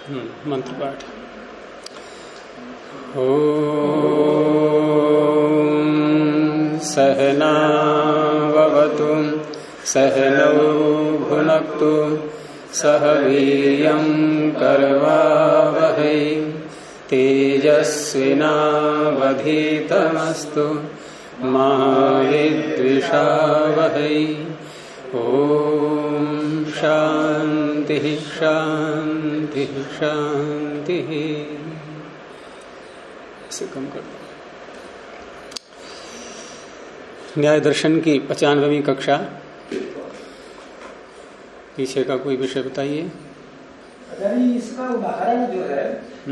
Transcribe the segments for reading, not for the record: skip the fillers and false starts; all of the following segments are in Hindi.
मंत्र पाठ। ॐ सहना भवतु सहनौ भुनक्तु सह वीर्यं करवावहै तेजस्विनावधीतमस्तु मा विद्विषावहै। ओम शांति शांति शांति। इसे कम कर दो। न्याय दर्शन की 95वीं कक्षा। पीछे का कोई विषय बताइए। इसका उदाहरण जो है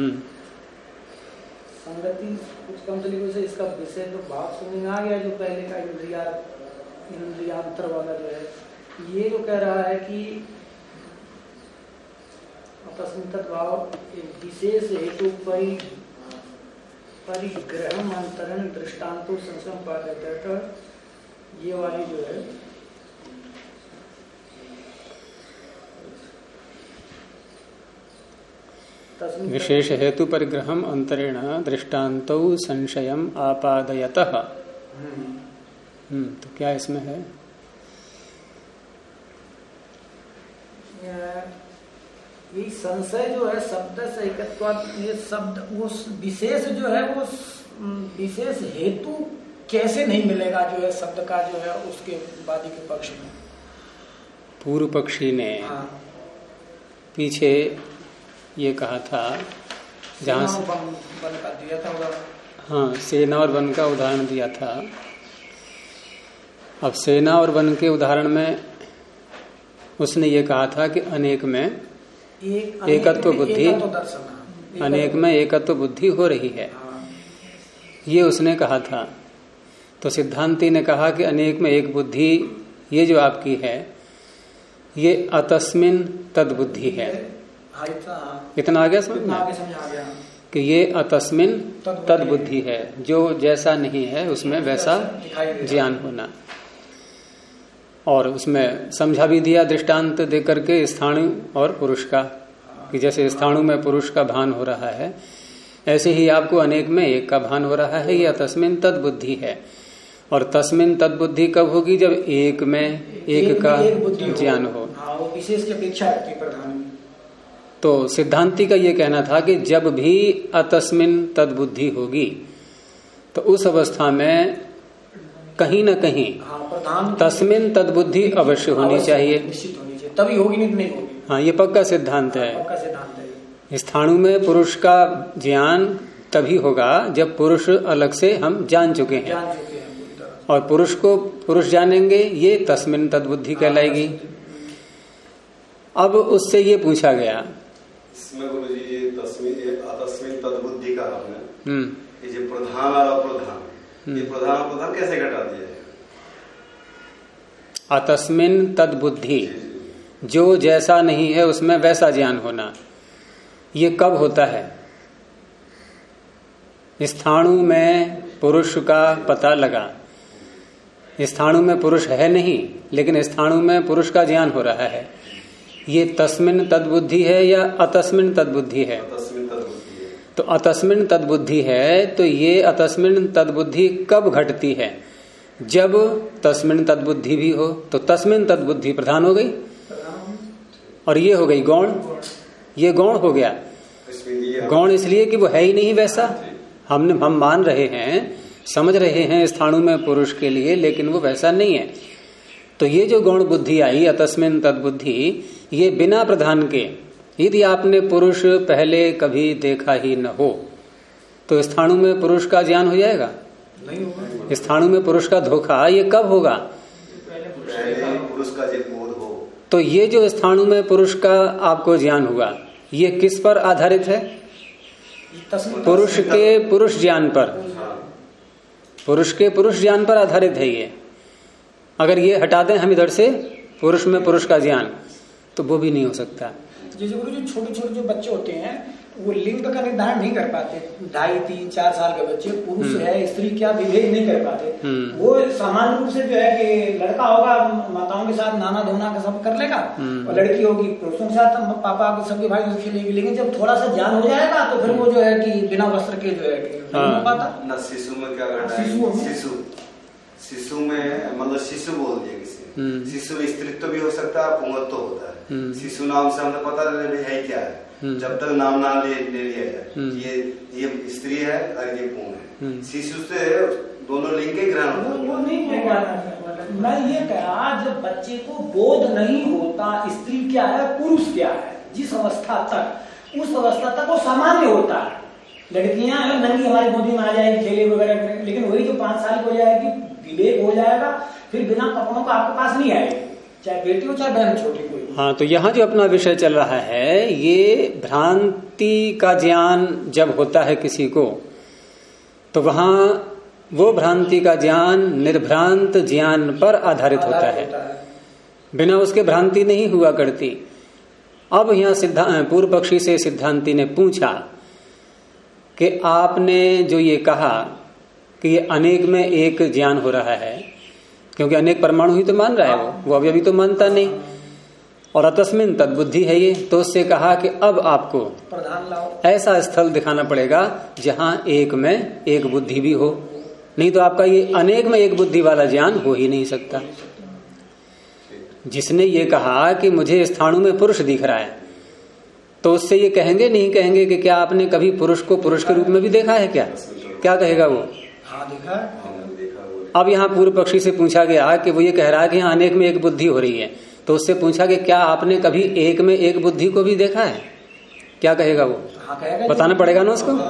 संगति कुछ कम तरीकों से इसका विषय तो भाव समझ में आ गया। जो पहले का इंद्रियांतर वाला जो है ये जो कह रहा है कि तस्मिन् तद्भाव विशेष हेतु परिग्रह अंतरण दृष्टांतो संशम पादयत, ये वाली जो है विशेष हेतु परिग्रहम अंतरेण दृष्टांतो संशयम आपादयतः। तो क्या इसमें है? ये संशय जो है शब्द से एकत्वात्, ये शब्द वो विशेष जो है वो विशेष हेतु कैसे नहीं मिलेगा जो है शब्द का जो है उसके वादी के पक्ष में। पूर्व पक्षी ने पीछे ये कहा था जहाँ वन का दिया था उदाहरण। हाँ, सेना और वन का उदाहरण दिया था। अब सेना और वन के उदाहरण में उसने ये कहा था कि अनेक में एकत्व बुद्धि, अनेक में एकत्व बुद्धि हो रही है, ये उसने कहा था। तो सिद्धांती ने कहा कि अनेक में एक बुद्धि ये जो आपकी है ये अतस्मिन तद बुद्धि है। इतना आगे समझ में कि ये अतस्मिन तद बुद्धि है, जो जैसा नहीं है उसमें वैसा ज्ञान होना। और उसमें समझा भी दिया दृष्टांत दे करके स्थाणु और पुरुष का, कि जैसे स्थाणु में पुरुष का भान हो रहा है ऐसे ही आपको अनेक में एक का भान हो रहा है। यह तस्मिन तद बुद्धि है। और तस्मिन तद बुद्धि कब होगी? जब एक में एक का ज्ञान हो। विशेष की अपेक्षा रखती है प्रधान में। तो सिद्धांति का ये कहना था कि जब भी अतस्मिन तद बुद्धि होगी तो उस अवस्था में कहीं न कहीं तस्मिन तद बुद्धि अवश्य होनी चाहिए, तभी होगी, नहीं होगी। हाँ, ये पक्का सिद्धांत है। स्थाणु में पुरुष का ज्ञान तभी होगा जब पुरुष अलग से हम जान चुके हैं। और पुरुष को पुरुष जानेंगे, ये तस्मिन तद बुद्धि कहलाएगी। अब उससे ये पूछा गया, इसमें गुरुजी ये अतस्मिन तद बुद्धि का आपने ये जो प्रधान और अप्रधान, ये प्रधान कैसे घटा दिया है? अतस्मिन तद बुद्धि, जो जैसा नहीं है उसमें वैसा ज्ञान होना, ये कब होता है? स्थाणु में पुरुष का पता लगा, स्थाणु में पुरुष है नहीं लेकिन स्थाणु में पुरुष का ज्ञान हो रहा है, ये तस्मिन तद बुद्धि है या अतस्मिन तद बुद्धि है? तो अतस्मिन तद बुद्धि है। तो ये अतस्मिन तद बुद्धि कब घटती है? जब तस्मिन तद बुद्धि भी हो। तो तस्मिन तद बुद्धि प्रधान हो गई और ये हो गई गौण। ये गौण हो गया। गौण इसलिए कि वो है ही नहीं वैसा। हम मान रहे हैं, समझ रहे हैं स्थाणु में पुरुष के लिए, लेकिन वो वैसा नहीं है। तो ये जो गौण बुद्धि आई अतस्मिन तद बुद्धि, ये बिना प्रधान के, यदि आपने पुरुष पहले कभी देखा ही न हो तो स्थाणु में पुरुष का ज्ञान हो जाएगा? नहीं होगा। स्थाणु में पुरुष का धोखा ये कब होगा? पुरुष का बोध हो। तो ये जो स्थाणु में पुरुष का आपको ज्ञान हुआ, ये किस पर आधारित है? पुरुष के पुरुष ज्ञान पर। पुरुष के पुरुष ज्ञान पर आधारित है ये। अगर ये हटा दें हम इधर से पुरुष में पुरुष का ज्ञान, तो वो भी नहीं हो सकता। जैसे गुरु जी छोटे छोटे जो बच्चे होते हैं वो लिंग का निर्धारण नहीं कर पाते, 2.5, 3, 4 साल के बच्चे, पुरुष है स्त्री क्या विभेद नहीं कर पाते। वो सामान्य रूप से जो है कि लड़का होगा माताओं के साथ नाना धोना का सब कर लेगा और लड़की होगी पुरुषों के साथ पापा के सबके भाई खेलेगी। लेकिन जब थोड़ा सा ज्ञान हो जाएगा तो फिर वो जो है कि बिना वस्त्र के जो है कि नहीं हो पाता ना। शिशु में क्या करना है, शिशु में मतलब शिशु बोल दिया किसी, शिशु में स्त्रीत्व भी हो सकता है, पुंगत्व होता है। शिशु नाम से हमें पता है क्या है, जब तक नाम ना ले लिया जाए ये स्त्री है और ये पुंग है। शिशु से दोनों लिंग के ग्रहण वो नहीं होगा। मैं ये कहा जब बच्चे को बोध नहीं होता स्त्री क्या है पुरुष क्या है, जिस अवस्था तक उस अवस्था तक वो सामान्य होता है। लड़कियां नंगी हमारी गोदी में आ जाएगी खेले वगैरह करेंगे, लेकिन वही जो 5 साल की हो जाएगी विवेक हो जाएगा, फिर बिना कपड़ों का आपके पास नहीं आएगी, चाहे बेटी हो चाहे बहन छोटी कोई। हाँ, तो यहाँ जो अपना विषय चल रहा है ये भ्रांति का ज्ञान जब होता है किसी को तो वहां वो भ्रांति का ज्ञान निर्भ्रांत ज्ञान पर आधारित होता है, बिना उसके भ्रांति नहीं हुआ करती। अब यहाँ पूर्व पक्षी से सिद्धांती ने पूछा कि आपने जो ये कहा कि ये अनेक में एक ज्ञान हो रहा है, क्योंकि अनेक परमाणु ही तो मान रहा है वो अभी तो मानता नहीं, और अतस्मिन तद्बुद्धि है ये। तो उससे कहा कि अब आपको प्रधान लाओ, ऐसा स्थल दिखाना पड़ेगा जहां एक में एक बुद्धि भी हो, नहीं तो आपका ये अनेक में एक बुद्धि वाला ज्ञान हो ही नहीं सकता। जिसने ये कहा कि मुझे स्थाणु में पुरुष दिख रहा है, तो उससे ये कहेंगे नहीं कहेंगे कि क्या आपने कभी पुरुष को पुरुष के रूप में भी देखा है? क्या कहेगा वो? हाँ देखा। अब यहाँ पूर्व पक्षी से पूछा गया कि वो ये कह रहा है कि यहाँ अनेक में एक बुद्धि हो रही है, तो उससे पूछा कि क्या आपने कभी एक में एक बुद्धि को भी देखा है? क्या कहेगा वो? बताना पड़ेगा ना उसको,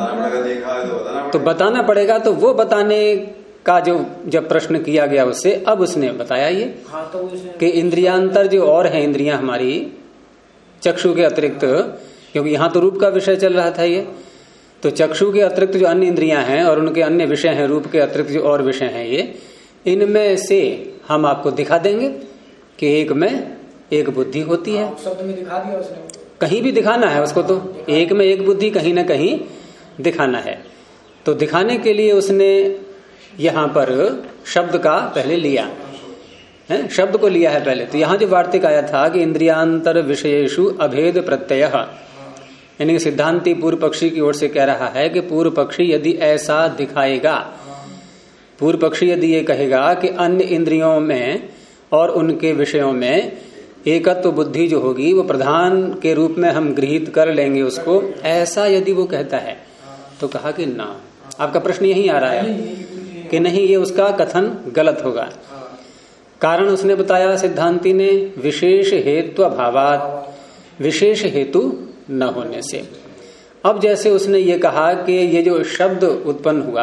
तो बताना पड़ेगा। तो वो बताने का जो जब प्रश्न किया गया उससे, अब उसने बताया ये कि इंद्रियांतर जो और है इंद्रियां हमारी चक्षु के अतिरिक्त, क्योंकि यहाँ तो रूप का विषय चल रहा था ये, तो चक्षु के अतिरिक्त जो अन्य इंद्रियां हैं और उनके अन्य विषय हैं, रूप के अतिरिक्त जो और विषय हैं ये, इनमें से हम आपको दिखा देंगे कि एक में एक बुद्धि होती है। शब्द में दिखा दिया उसने, कहीं भी दिखाना है उसको, तो एक में एक बुद्धि कहीं ना कहीं दिखाना है। तो दिखाने के लिए उसने यहाँ पर शब्द का पहले लिया है, शब्द को लिया है पहले। तो यहाँ जो वार्तिक आया था कि इंद्रियांतर विषयेषु अभेद प्रत्यय, यानी सिद्धांती पूर्व पक्षी की ओर से कह रहा है कि पूर्व पक्षी यदि ऐसा दिखाएगा, पूर्व पक्षी यदि ये कहेगा कि अन्य इंद्रियों में और उनके विषयों में एकत्व बुद्धि जो होगी वो प्रधान के रूप में हम गृहीत कर लेंगे उसको, ऐसा यदि वो कहता है तो कहा कि ना, आपका प्रश्न यही आ रहा है कि नहीं, ये उसका कथन गलत होगा। कारण उसने बताया सिद्धांती ने, विशेष हेतु अभावात, विशेष हेतु न होने से। अब जैसे उसने ये कहा कि ये जो शब्द उत्पन्न हुआ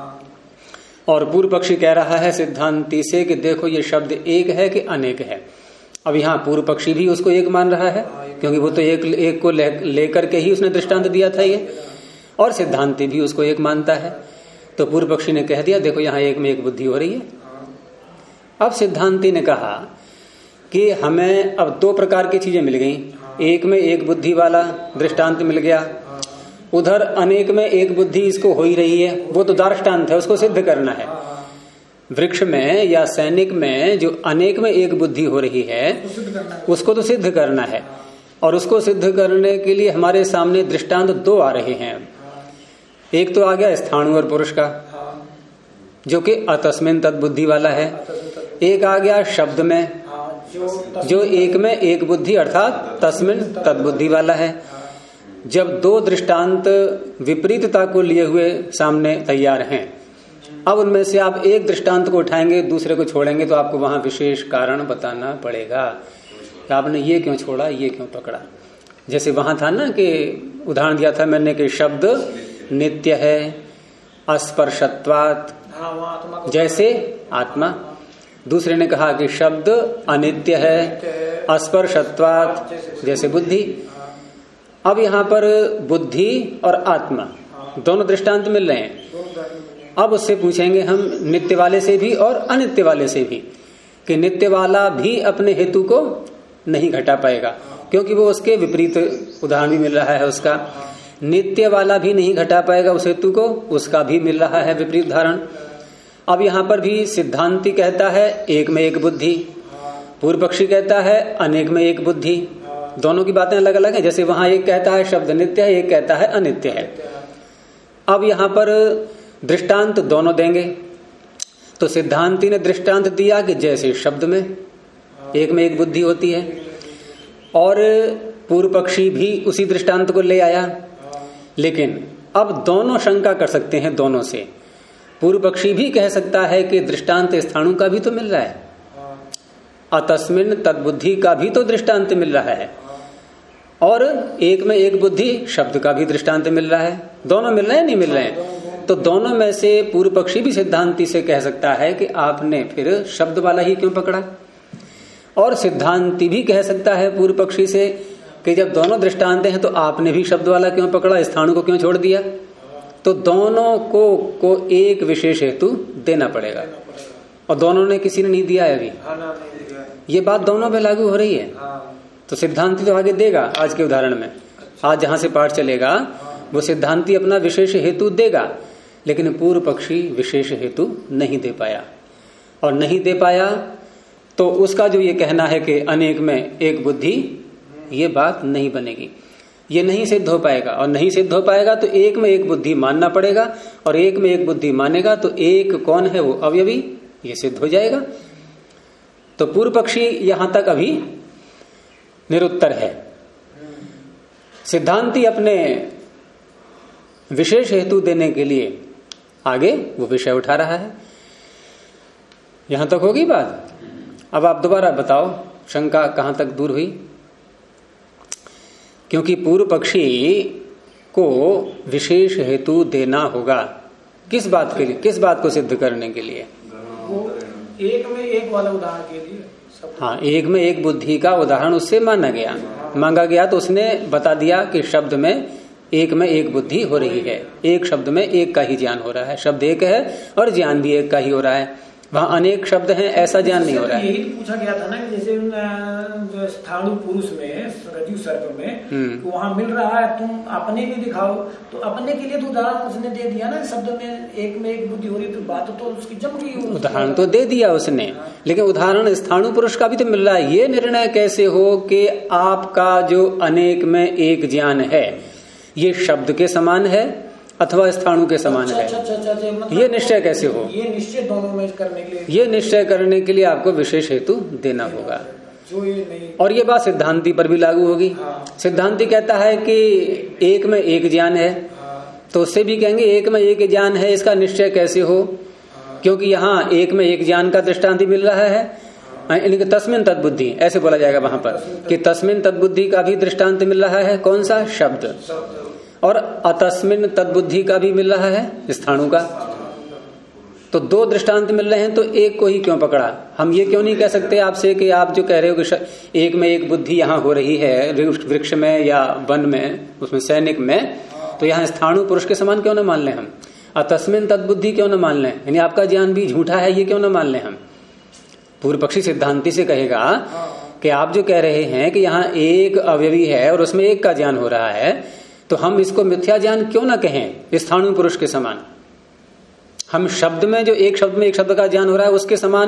और पूर्व पक्षी कह रहा है सिद्धांती से कि देखो ये शब्द एक है कि अनेक है। अब यहाँ पूर्व पक्षी भी उसको एक मान रहा है, क्योंकि वो तो एक को लेकर के ही उसने दृष्टांत दिया था ये, और सिद्धांती भी उसको एक मानता है। तो पूर्व पक्षी ने कह दिया देखो यहाँ एक में एक बुद्धि हो रही है। अब सिद्धांती ने कहा कि हमें अब 2 प्रकार की चीजें मिल गई, एक में एक बुद्धि वाला दृष्टांत मिल गया, उधर अनेक में एक बुद्धि इसको हो ही रही है, वो तो दृष्टांत है, उसको सिद्ध करना है। वृक्ष में या सैनिक में जो अनेक में एक बुद्धि हो रही है उसको तो सिद्ध करना है, और उसको सिद्ध करने के लिए हमारे सामने दृष्टांत 2 आ रहे हैं। एक तो आ गया स्थाणु और पुरुष का जो कि अतस्मिन तद्बुद्धि वाला है, एक आ गया शब्द में जो एक में एक बुद्धि अर्थात तस्मिन तद्बुद्धि वाला है। जब 2 दृष्टांत विपरीतता को लिए हुए सामने तैयार हैं, अब उनमें से आप एक दृष्टांत को उठाएंगे दूसरे को छोड़ेंगे तो आपको वहां विशेष कारण बताना पड़ेगा कि आपने ये क्यों छोड़ा, ये क्यों पकड़ा। जैसे वहां था ना कि उदाहरण दिया था मैंने कि शब्द नित्य है अस्पर्शत्वात्, जैसे आत्मा। दूसरे ने कहा कि शब्द अनित्य है अस्पर्शत्वात्, जैसे बुद्धि। अब यहाँ पर बुद्धि और आत्मा दोनों दृष्टांत मिल रहे हैं। अब उससे पूछेंगे हम नित्य वाले से भी और अनित्य वाले से भी कि नित्य वाला भी अपने हेतु को नहीं घटा पाएगा, क्योंकि वो उसके विपरीत उदाहरण भी मिल रहा है उसका। नित्य वाला भी नहीं घटा पाएगा उस हेतु को, उसका भी मिल रहा है विपरीत उदाहरण। अब यहां पर भी सिद्धांती कहता है एक में एक बुद्धि, पूर्व पक्षी कहता है अनेक में एक बुद्धि। दोनों की बातें अलग अलग हैं। जैसे वहां एक कहता है शब्द नित्य है, एक कहता है अनित्य है। अब यहां पर दृष्टांत दोनों देंगे। तो सिद्धांती ने दृष्टांत दिया कि जैसे शब्द में एक बुद्धि होती है, और पूर्व पक्षी भी उसी दृष्टांत को ले आया। लेकिन अब दोनों शंका कर सकते हैं दोनों से। पूर्व पक्षी भी कह सकता है कि दृष्टांत स्थाणु का भी तो मिल रहा है, अतस्मिन तद्बुद्धि का भी तो दृष्टांत मिल रहा है, और एक में एक बुद्धि शब्द का भी दृष्टांत मिल रहा है। दोनों मिल रहे हैं नहीं मिल रहे हैं? तो दोनों में से पूर्व पक्षी भी सिद्धांती से कह सकता है कि आपने फिर शब्द वाला ही क्यों पकड़ा, और सिद्धांती भी कह सकता है पूर्व पक्षी से कि जब दोनों दृष्टांत हैं तो आपने भी शब्द वाला क्यों पकड़ा, स्थाणु को क्यों छोड़ दिया। तो दोनों को एक विशेष हेतु देना पड़ेगा, और दोनों ने किसी ने नहीं दिया है अभी। ये बात दोनों पे लागू हो रही है। तो सिद्धांती तो आगे देगा आज के उदाहरण में, आज जहां से पाठ चलेगा वो सिद्धांती अपना विशेष हेतु देगा, लेकिन पूर्व पक्षी विशेष हेतु नहीं दे पाया। और नहीं दे पाया तो उसका जो ये कहना है कि अनेक में एक बुद्धि, ये बात नहीं बनेगी, ये नहीं सिद्ध हो पाएगा। और नहीं सिद्ध हो पाएगा तो एक में एक बुद्धि मानना पड़ेगा, और एक में एक बुद्धि मानेगा तो एक कौन है, वो अवयवी, ये सिद्ध हो जाएगा। तो पूर्व पक्षी यहां तक अभी निरुत्तर है। सिद्धांती अपने विशेष हेतु देने के लिए आगे वो विषय उठा रहा है। यहां तक होगी बात। अब आप दोबारा बताओ शंका कहां तक दूर हुई। क्योंकि पूर्व पक्षी को विशेष हेतु देना होगा किस बात के लिए, किस बात को सिद्ध करने के लिए? वो एक में एक वाला उदाहरण के लिए। हाँ, एक में एक बुद्धि का उदाहरण उससे मांगा गया तो उसने बता दिया कि शब्द में एक में एक बुद्धि हो रही है, एक शब्द में एक का ही ज्ञान हो रहा है, शब्द एक है और ज्ञान भी एक का ही हो रहा है। वहां अनेक शब्द हैं ऐसा ज्ञान नहीं हो रहा है। यही पूछा गया था ना कि जैसे जो स्थाणु पुरुष में रज्जु सर्प में तो वहां मिल रहा है, तुम अपने भी दिखाओ। तो अपने के लिए तो उदाहरण उसने दे दिया ना, शब्द में एक बुद्धि हो रही, तो बात तो उसकी जम रही। उदाहरण तो दे दिया उसने, लेकिन उदाहरण स्थाणु पुरुष का भी तो मिल रहा है। ये निर्णय कैसे हो कि आपका जो अनेक में एक ज्ञान है ये शब्द के समान है अथवा स्थाणु के समान है? मतलब ये निश्चय कैसे हो? ये निश्चय दोनों में करने के लिए, ये निश्चय करने के लिए आपको विशेष हेतु देना होगा। जो ये नहीं। और ये बात सिद्धांती पर भी लागू होगी। सिद्धांती कहता है कि एक में एक ज्ञान है, तो उससे भी कहेंगे एक में एक ज्ञान है, इसका निश्चय कैसे हो? क्योंकि यहाँ एक में एक ज्ञान का दृष्टांत मिल रहा है। तस्मिन तद्बुद्धि ऐसे बोला जाएगा वहां पर कि तस्मिन तद्बुद्धि का भी दृष्टांत मिल रहा है। कौन सा? शब्द। और अतस्मिन तद्बुद्धि का भी मिल रहा है, स्थाणु का। तो दो दृष्टांत मिल रहे हैं, तो एक को ही क्यों पकड़ा? हम ये क्यों नहीं कह सकते आपसे कि आप जो कह रहे हो कि एक में एक बुद्धि यहाँ हो रही है वृक्ष में या वन में, उसमें सैनिक में, तो यहाँ स्थाणु पुरुष के समान क्यों न मान लें हम? अतस्मिन तद्बुद्धि क्यों न मान लें? यानी आपका ज्ञान भी झूठा है, ये क्यों न मान लें हम? पूर्व पक्षी सिद्धांति से कहेगा कि आप जो कह रहे हैं कि यहाँ एक अवयवी है और उसमें एक का ज्ञान हो रहा है, तो हम इसको मिथ्या ज्ञान क्यों ना कहें स्थाणु पुरुष के समान? हम शब्द में जो एक शब्द में एक शब्द का ज्ञान हो रहा है उसके समान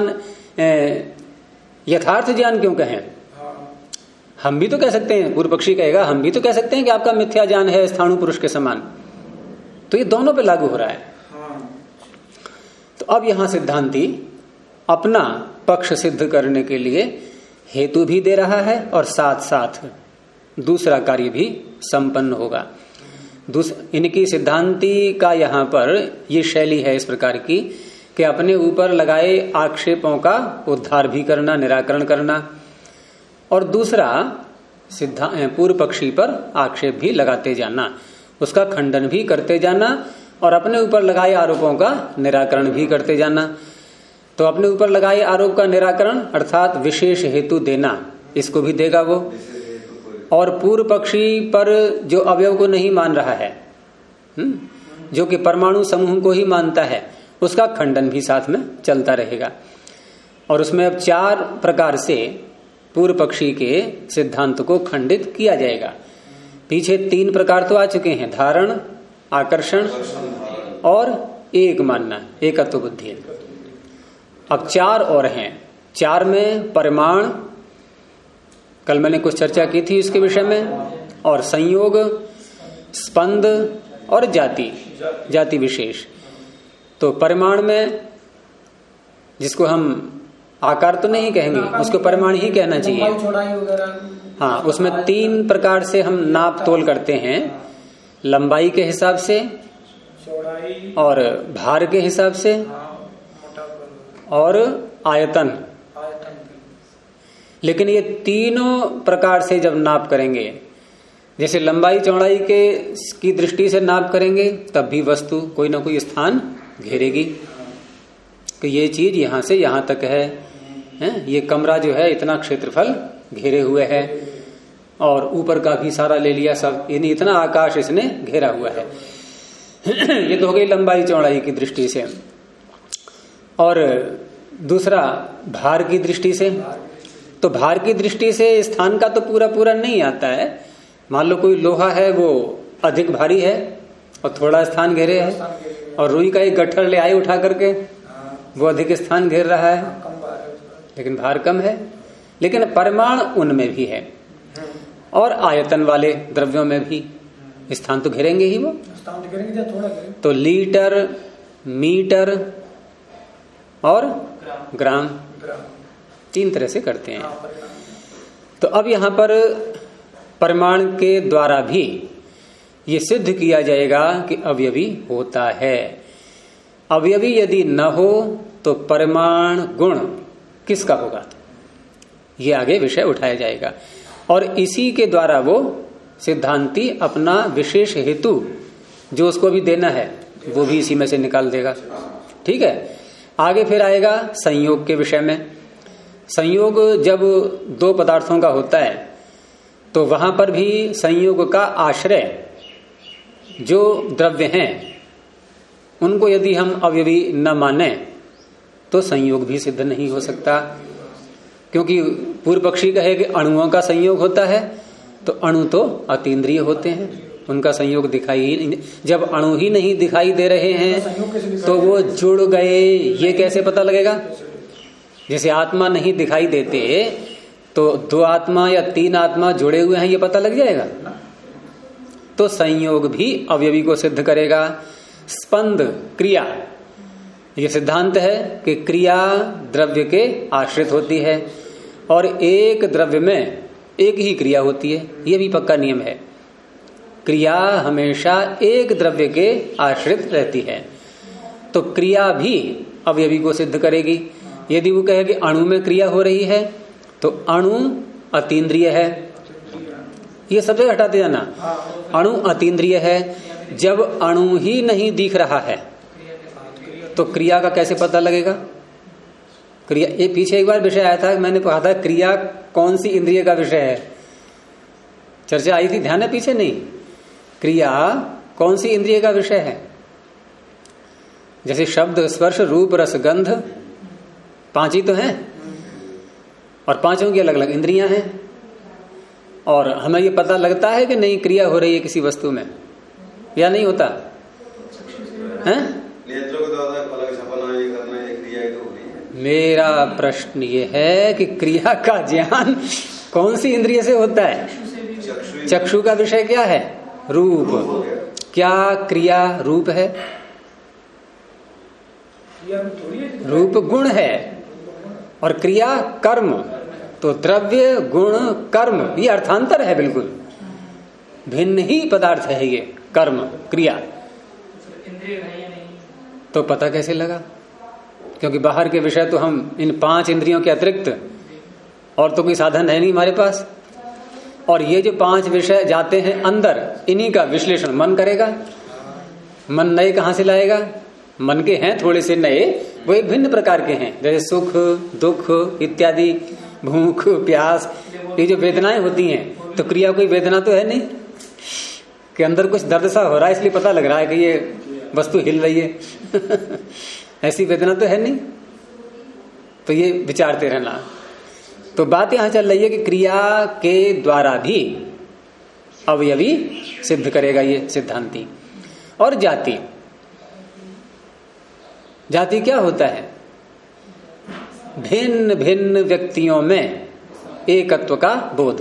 यथार्थ ज्ञान क्यों कहें? हम भी तो कह सकते हैं, पूर्व पक्षी कहेगा, हम भी तो कह सकते हैं कि आपका मिथ्या ज्ञान है स्थाणु पुरुष के समान। तो ये दोनों पे लागू हो रहा है। तो अब यहां सिद्धांती अपना पक्ष सिद्ध करने के लिए हेतु भी दे रहा है और साथ साथ दूसरा कार्य भी संपन्न होगा। इनकी सिद्धांती का यहाँ पर ये शैली है इस प्रकार की कि अपने ऊपर लगाए आक्षेपों का उद्धार भी करना, निराकरण करना, और दूसरा पूर्व पक्षी पर आक्षेप भी लगाते जाना, उसका खंडन भी करते जाना और अपने ऊपर लगाए आरोपों का निराकरण भी करते जाना। तो अपने ऊपर लगाए आरोप का निराकरण अर्थात विशेष हेतु देना, इसको भी देगा वो। और पूर्व पक्षी पर जो अवयव को नहीं मान रहा है, जो कि परमाणु समूह को ही मानता है, उसका खंडन भी साथ में चलता रहेगा। और उसमें अब 4 प्रकार से पूर्व पक्षी के सिद्धांत को खंडित किया जाएगा। पीछे 3 प्रकार तो आ चुके हैं, धारण, आकर्षण और एक मानना, एकत्व बुद्धि। अब 4 और हैं। 4 में परिमाण, कल मैंने कुछ चर्चा की थी इसके विषय में, और संयोग, स्पंद और जाति विशेष। तो परिमाण में, जिसको हम आकार तो नहीं कहेंगे, उसको परिमाण ही कहना चाहिए। हाँ, उसमें 3 प्रकार से हम नाप तोल करते हैं, लंबाई के हिसाब से और भार के हिसाब से और आयतन। लेकिन ये तीनों प्रकार से जब नाप करेंगे, जैसे लंबाई चौड़ाई की दृष्टि से नाप करेंगे, तब भी वस्तु कोई ना कोई स्थान घेरेगी कि ये चीज यहां से यहां तक है, ये कमरा जो है इतना क्षेत्रफल घेरे हुए है, और ऊपर का भी सारा ले लिया सब, यानी इतना आकाश इसने घेरा हुआ है। ये तो हो गई लंबाई चौड़ाई की दृष्टि से। और दूसरा भार की दृष्टि से, तो भार की दृष्टि से स्थान का तो पूरा पूरा नहीं आता है। मान लो कोई लोहा है, वो अधिक भारी है और थोड़ा स्थान घेरे है, और रुई का एक गट्ठर ले आए उठा करके, वो अधिक स्थान घेर रहा है लेकिन भार कम है। लेकिन परिमाण उनमें भी है, और आयतन वाले द्रव्यों में भी स्थान तो घेरेंगे ही, वो स्थान तो घेरेंगे, थोड़ा घेरेंगे। तो लीटर, मीटर और ग्राम 3 तरह से करते हैं। तो अब यहां पर परिमाण के द्वारा भी ये सिद्ध किया जाएगा कि अवयवी होता है। अवयवी यदि न हो तो परिमाण गुण किसका होगा, ये आगे विषय उठाया जाएगा। और इसी के द्वारा वो सिद्धांती अपना विशेष हेतु जो उसको भी देना है वो भी इसी में से निकाल देगा। ठीक है, आगे फिर आएगा संयोग के विषय में। संयोग जब 2 पदार्थों का होता है तो वहां पर भी संयोग का आश्रय जो द्रव्य हैं उनको यदि हम अवयवी न माने तो संयोग भी सिद्ध नहीं हो सकता। क्योंकि पूर्व पक्षी कहे कि अणुओं का संयोग होता है, तो अणु तो अतीन्द्रिय होते हैं, उनका संयोग दिखाई ही, जब अणु ही नहीं दिखाई दे रहे हैं तो वो जुड़ गए, ये कैसे पता लगेगा। जैसे आत्मा नहीं दिखाई देते तो 2 आत्मा या 3 आत्मा जुड़े हुए हैं, ये पता लग जाएगा। तो संयोग भी अवयवी को सिद्ध करेगा। स्पंद, क्रिया, ये सिद्धांत है कि क्रिया द्रव्य के आश्रित होती है, और एक द्रव्य में एक ही क्रिया होती है, ये भी पक्का नियम है। क्रिया हमेशा एक द्रव्य के आश्रित रहती है। तो क्रिया भी अवयवी को सिद्ध करेगी। यदि वो कहे कि अणु में क्रिया हो रही है तो अणु अतीन्द्रिय है, ये सब जगह हटाते जाना। अणु अतीन्द्रिय है, जब अणु ही नहीं दिख रहा है तो क्रिया का कैसे पता लगेगा। क्रिया, ये पीछे एक बार विषय आया था, मैंने कहा था क्रिया कौन सी इंद्रिय का विषय है, चर्चा आई थी, ध्यान है पीछे नहीं। क्रिया कौन सी इंद्रिय का विषय है। जैसे शब्द, स्पर्श, रूप, रस, गंध, 5 ही तो हैं, और 5 की अलग अलग इंद्रियां हैं। और हमें ये पता लगता है कि नहीं क्रिया हो रही है किसी वस्तु में, या नहीं होता है? मेरा प्रश्न ये है कि क्रिया का ज्ञान कौन सी इंद्रिय से होता है। चक्षु का विषय क्या है, रूप। क्या क्रिया रूप है? रूप गुण है, और क्रिया कर्म। तो द्रव्य, गुण, कर्म, ये अर्थांतर है, बिल्कुल भिन्न ही पदार्थ है ये कर्म क्रिया। तो पता कैसे लगा? क्योंकि बाहर के विषय तो हम इन 5 इंद्रियों के अतिरिक्त और तो कोई साधन है नहीं हमारे पास। और ये जो 5 विषय जाते हैं अंदर, इन्हीं का विश्लेषण मन करेगा। मन नए कहां से लाएगा? मन के हैं थोड़े से नए, वो एक भिन्न प्रकार के हैं, जैसे सुख, दुख इत्यादि, भूख, प्यास, ये जो वेदनाएं होती हैं। तो क्रिया कोई वेदना तो है नहीं कि अंदर कुछ दर्द सा हो रहा है इसलिए पता लग रहा है कि ये वस्तु हिल रही है ऐसी वेदना तो है नहीं। तो ये विचारते रहना। तो बात यहां चल रही है कि क्रिया के द्वारा भी अवयवी सिद्ध करेगा ये सिद्धांति। और जाति, जाति क्या होता है? भिन्न भिन्न व्यक्तियों में एकत्व का बोध।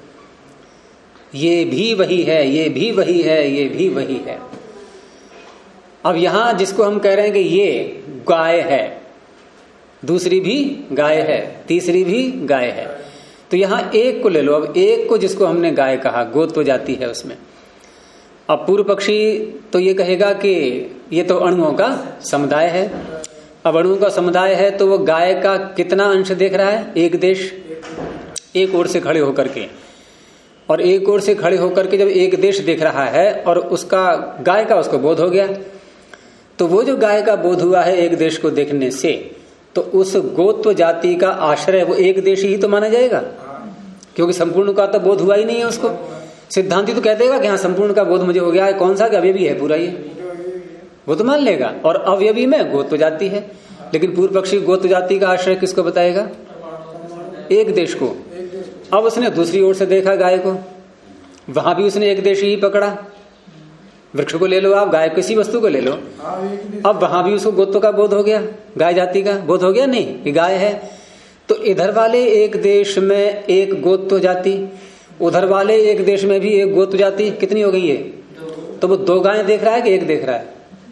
ये भी वही है, ये भी वही है, ये भी वही है। अब यहां जिसको हम कह रहे हैं कि ये गाय है, दूसरी भी गाय है, तीसरी भी गाय है, तो यहां एक को ले लो। अब एक को जिसको हमने गाय कहा, गोत्व जाति है उसमें। अब पूर्व पक्षी तो ये कहेगा कि ये तो अणुओं का समुदाय है। अब अणुओं का समुदाय है तो वो गाय का कितना अंश देख रहा है? एक देश, एक ओर से खड़े होकर के। और एक ओर से खड़े होकर के जब एक देश देख रहा है और उसका गाय का उसको बोध हो गया, तो वो जो गाय का बोध हुआ है एक देश को देखने से, तो उस गोत्व जाति का आश्रय वो एक देश ही तो माना जाएगा, क्योंकि संपूर्ण का तो बोध हुआ ही नहीं है उसको। सिद्धांति तो कह देगा कि हाँ संपूर्ण का बोध मुझे हो गया है, कौन सा? कि अवयवी है पूरा, ये वो तो मान लेगा। और अवयवी में गोत्व जाति है, लेकिन पूर्व पक्षी गोत्व जाति का आश्रय किसको बताएगा? एक देश को। अब उसने दूसरी ओर से देखा गाय को, वहां भी उसने एक देश ही पकड़ा। वृक्ष को ले लो आप, गाय किसी वस्तु को ले लो, अब वहां भी उसको गोत्व का बोध हो गया, गाय जाति का बोध हो गया नहीं कि गाय है। तो इधर वाले एक देश में एक गोत्व जाति, उधर वाले एक देश में भी एक गोत्व जाति, कितनी हो गई है? तो वो दो गायें देख रहा है कि एक देख रहा है?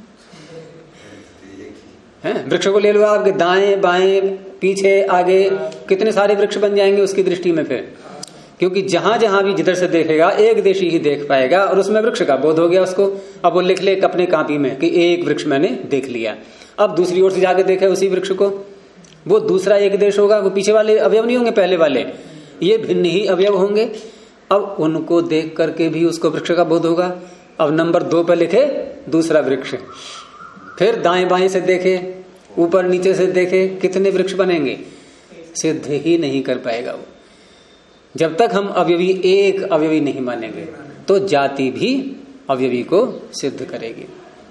वृक्ष को ले लो आप, दाएं बाएं पीछे आगे कितने सारे वृक्ष बन जाएंगे उसकी दृष्टि में फिर, क्योंकि जहां जहां भी जिधर से देखेगा एक देशी ही देख पाएगा और उसमें वृक्ष का बोध हो गया उसको। अब वो लिख ले अपने कापी में कि एक वृक्ष मैंने देख लिया। अब दूसरी ओर से जाके देखे उसी वृक्ष को, वो दूसरा एक देश होगा, वो पीछे वाले अवयव नहीं होंगे, पहले वाले ये भिन्न ही अवयव होंगे। अब उनको देख करके भी उसको वृक्ष का बोध होगा। अब नंबर 2 पर लिखे दूसरा वृक्ष, फिर दाएं बाएं से देखे, ऊपर नीचे से देखे, कितने वृक्ष बनेंगे? सिद्ध ही नहीं कर पाएगा वो। जब तक हम अवयवी एक अवयवी नहीं मानेंगे तो जाति भी अवयवी को सिद्ध करेगी।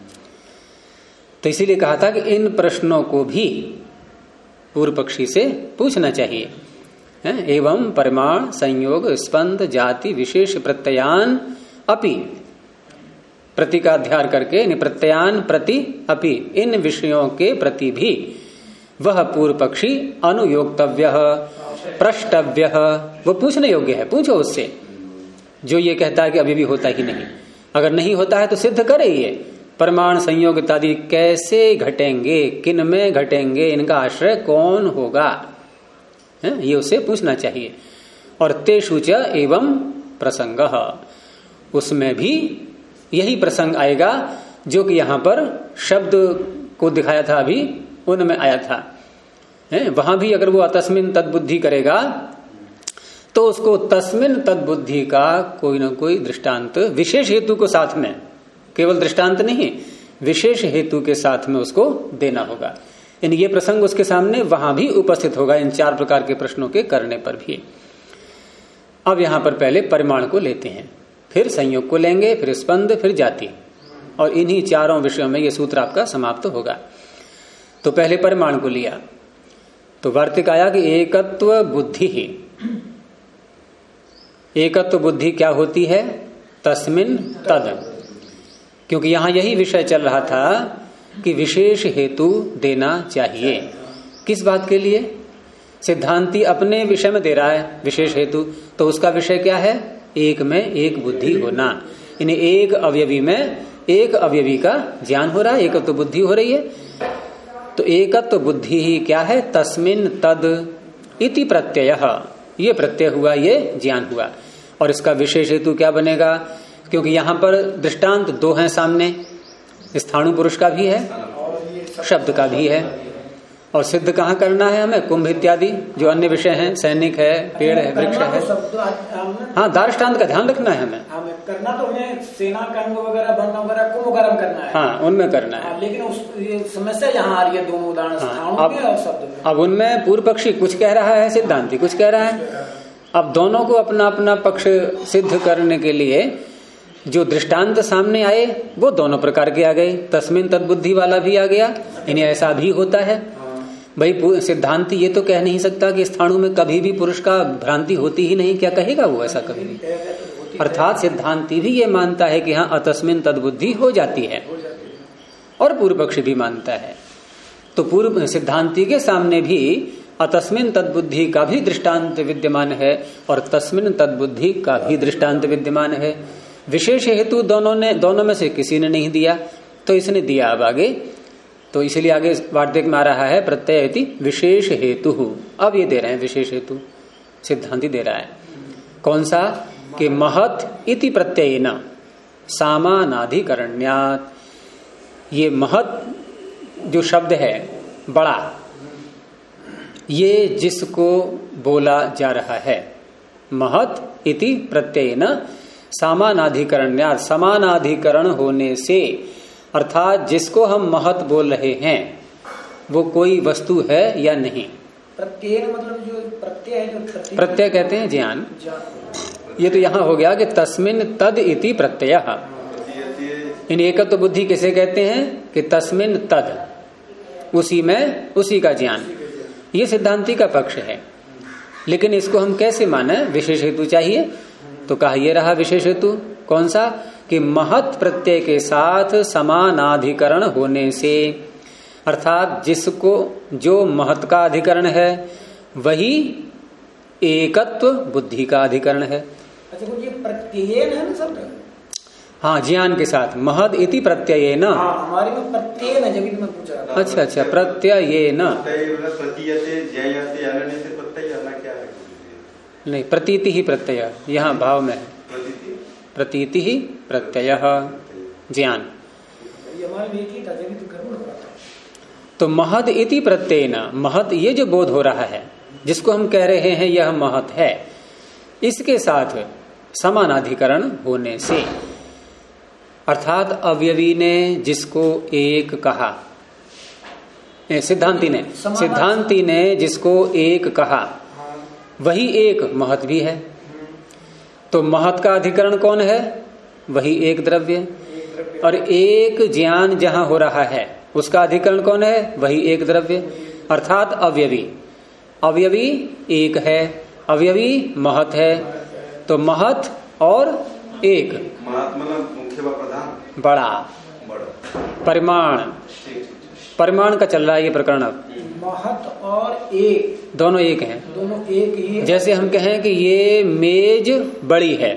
तो इसीलिए कहा था कि इन प्रश्नों को भी पूर्व पक्षी से पूछना चाहिए। एवं परिमाण संयोग स्पंद जाति विशेष प्रत्ययान अपि, प्रति का अध्यार करके प्रत्ययान प्रति अपि, इन विषयों के प्रति भी वह पूर्व पक्षी अनुयोक्तव्य प्रष्टव्य, वो पूछने योग्य है। पूछो उससे जो ये कहता है कि अभी भी होता ही नहीं। अगर नहीं होता है तो सिद्ध करे ये प्रमाण संयोग इत्यादि कैसे घटेंगे, किन में घटेंगे, इनका आश्रय कौन होगा, ये उसे पूछना चाहिए। और तेषु च एवं प्रसंग, उसमें भी यही प्रसंग आएगा जो कि यहां पर शब्द को दिखाया था, अभी उनमें आया था। वहां भी अगर वो अतस्मिन तद्बुद्धि करेगा तो उसको तस्मिन तद्बुद्धि का कोई ना कोई दृष्टांत विशेष हेतु को साथ में, केवल दृष्टांत नहीं विशेष हेतु के साथ में उसको देना होगा। यानी ये प्रसंग उसके सामने वहां भी उपस्थित होगा इन 4 प्रकार के प्रश्नों के करने पर भी। अब यहां पर पहले परिमाण को लेते हैं, फिर संयोग को लेंगे, फिर स्पंद, फिर जाति, और इन्हीं 4 विषयों में ये सूत्र आपका समाप्त होगा। तो पहले परिमाण को लिया तो वार्तिक आया कि एकत्व बुद्धि ही, एकत्व बुद्धि क्या होती है? तस्मिन तद, क्योंकि यहां यही विषय चल रहा था कि विशेष हेतु देना चाहिए। किस बात के लिए? सिद्धांती अपने विषय में दे रहा है विशेष हेतु, तो उसका विषय क्या है? एक में एक बुद्धि होना, यानी एक अवयवी में एक अवयवी का ज्ञान हो रहा है, एकत्व बुद्धि हो रही है। तो एकत्व बुद्धि ही क्या है? तस्मिन तद इति प्रत्यय, ये प्रत्यय हुआ, ये ज्ञान हुआ। और इसका विशेष हेतु क्या बनेगा? क्योंकि यहां पर दृष्टांत 2 हैं सामने, स्थाणु पुरुष का भी है, शब्द का भी है, और सिद्ध कहाँ करना है हमें? कुंभ इत्यादि जो अन्य विषय हैं, सैनिक है, पेड़ है, वृक्ष है। हाँ, दार्ष्टान्त का ध्यान रखना है हमें करना, तो हमें सेना का अंग वगैरह बनना वगैरह कुंभ वगैरह करना है। हाँ, उनमें करना है। लेकिन ये समस्या यहाँ आ रही है, दोनों उदाहरण स्थाणु में और शब्द में। अब उनमें पूर्व पक्षी कुछ कह रहा है, सिद्धांति कुछ कह रहा है। अब दोनों को अपना अपना पक्ष सिद्ध करने के लिए जो दृष्टांत सामने आए वो दोनों प्रकार के आ गए। तस्मिन तद्बुद्धि वाला भी आ गया, इन्हें ऐसा भी होता है। भाई सिद्धांत ये तो कह नहीं सकता कि स्थाणु में कभी भी पुरुष का भ्रांति होती ही नहीं, क्या कहेगा वो ऐसा कभी भी? अर्थात सिद्धांति भी ये मानता है कि हाँ अतस्मिन तद्बुद्धि हो जाती है, और पूर्व पक्षी भी मानता है। तो पूर्व सिद्धांति के सामने भी अतस्मिन तद्बुद्धि का भी दृष्टांत विद्यमान है और तस्मिन तद्बुद्धि का भी दृष्टांत विद्यमान है। विशेष हेतु दोनों में से किसी ने नहीं दिया, तो इसने दिया अब आगे। तो इसलिए आगे वार्तिक में आ रहा है प्रत्यय इति विशेष हेतु। अब ये दे रहे हैं विशेष हेतु, सिद्धांति दे रहा है। कौन सा? कि महत इति प्रत्ययेन सामानाधिकरण्यात्। ये महत जो शब्द है, बड़ा, ये जिसको बोला जा रहा है, महत इति प्रत्ययेन सामानाधिकरण्यात्, समानाधिकरण होने से, अर्थात जिसको हम महत बोल रहे हैं वो कोई वस्तु है या नहीं। प्रत्यय मतलब जो प्रत्यय है, जो प्रत्यय कहते हैं ज्ञान। ये तो यहाँ हो गया कि तस्मिन तद इति प्रत्यय। इन एकत्व बुद्धि किसे कहते हैं? कि तस्मिन तद, उसी में उसी का ज्ञान। ये सिद्धांति का पक्ष है, लेकिन इसको हम कैसे माने? विशेष हेतु चाहिए। तो कहा ये रहा विशेष हेतु। कौन सा? कि महत प्रत्यय के साथ समानाधिकरण होने से, अर्थात जिसको जो महत का अधिकरण है वही एकत्व बुद्धि का अधिकरण है। अच्छा, ये प्रत्ययेन है ना शब्द? हाँ, ज्ञान के साथ महद इति प्रत्ययेन। हमारे में प्रत्ययेन है, जब मैं पूछ रहा था। अच्छा, प्रत्ययेन। नहीं, प्रतीति ही प्रत्यय, यहाँ भाव में है। प्रतीति ही प्रत्यय ज्ञान। तो महद इति प्रत्ययेन, महत ये जो बोध हो रहा है, जिसको हम कह रहे हैं यह महत है, इसके साथ समानाधिकरण होने से, अर्थात अवयवी ने जिसको एक कहा, सिद्धांति ने जिसको एक कहा, वही एक महत भी है। तो महत का अधिकरण कौन है? वही एक द्रव्य। और एक ज्ञान जहां हो रहा है उसका अधिकरण कौन है? वही एक द्रव्य, अर्थात अवयवी। अवयवी एक है, अवयवी महत है। तो महत और एक, मुख्य व प्रधान, बड़ा, परिमाण का चल रहा है ये प्रकरण। अब महत और एक दोनों एक हैं, दोनों एक ही। जैसे हम कहें कि ये मेज बड़ी है,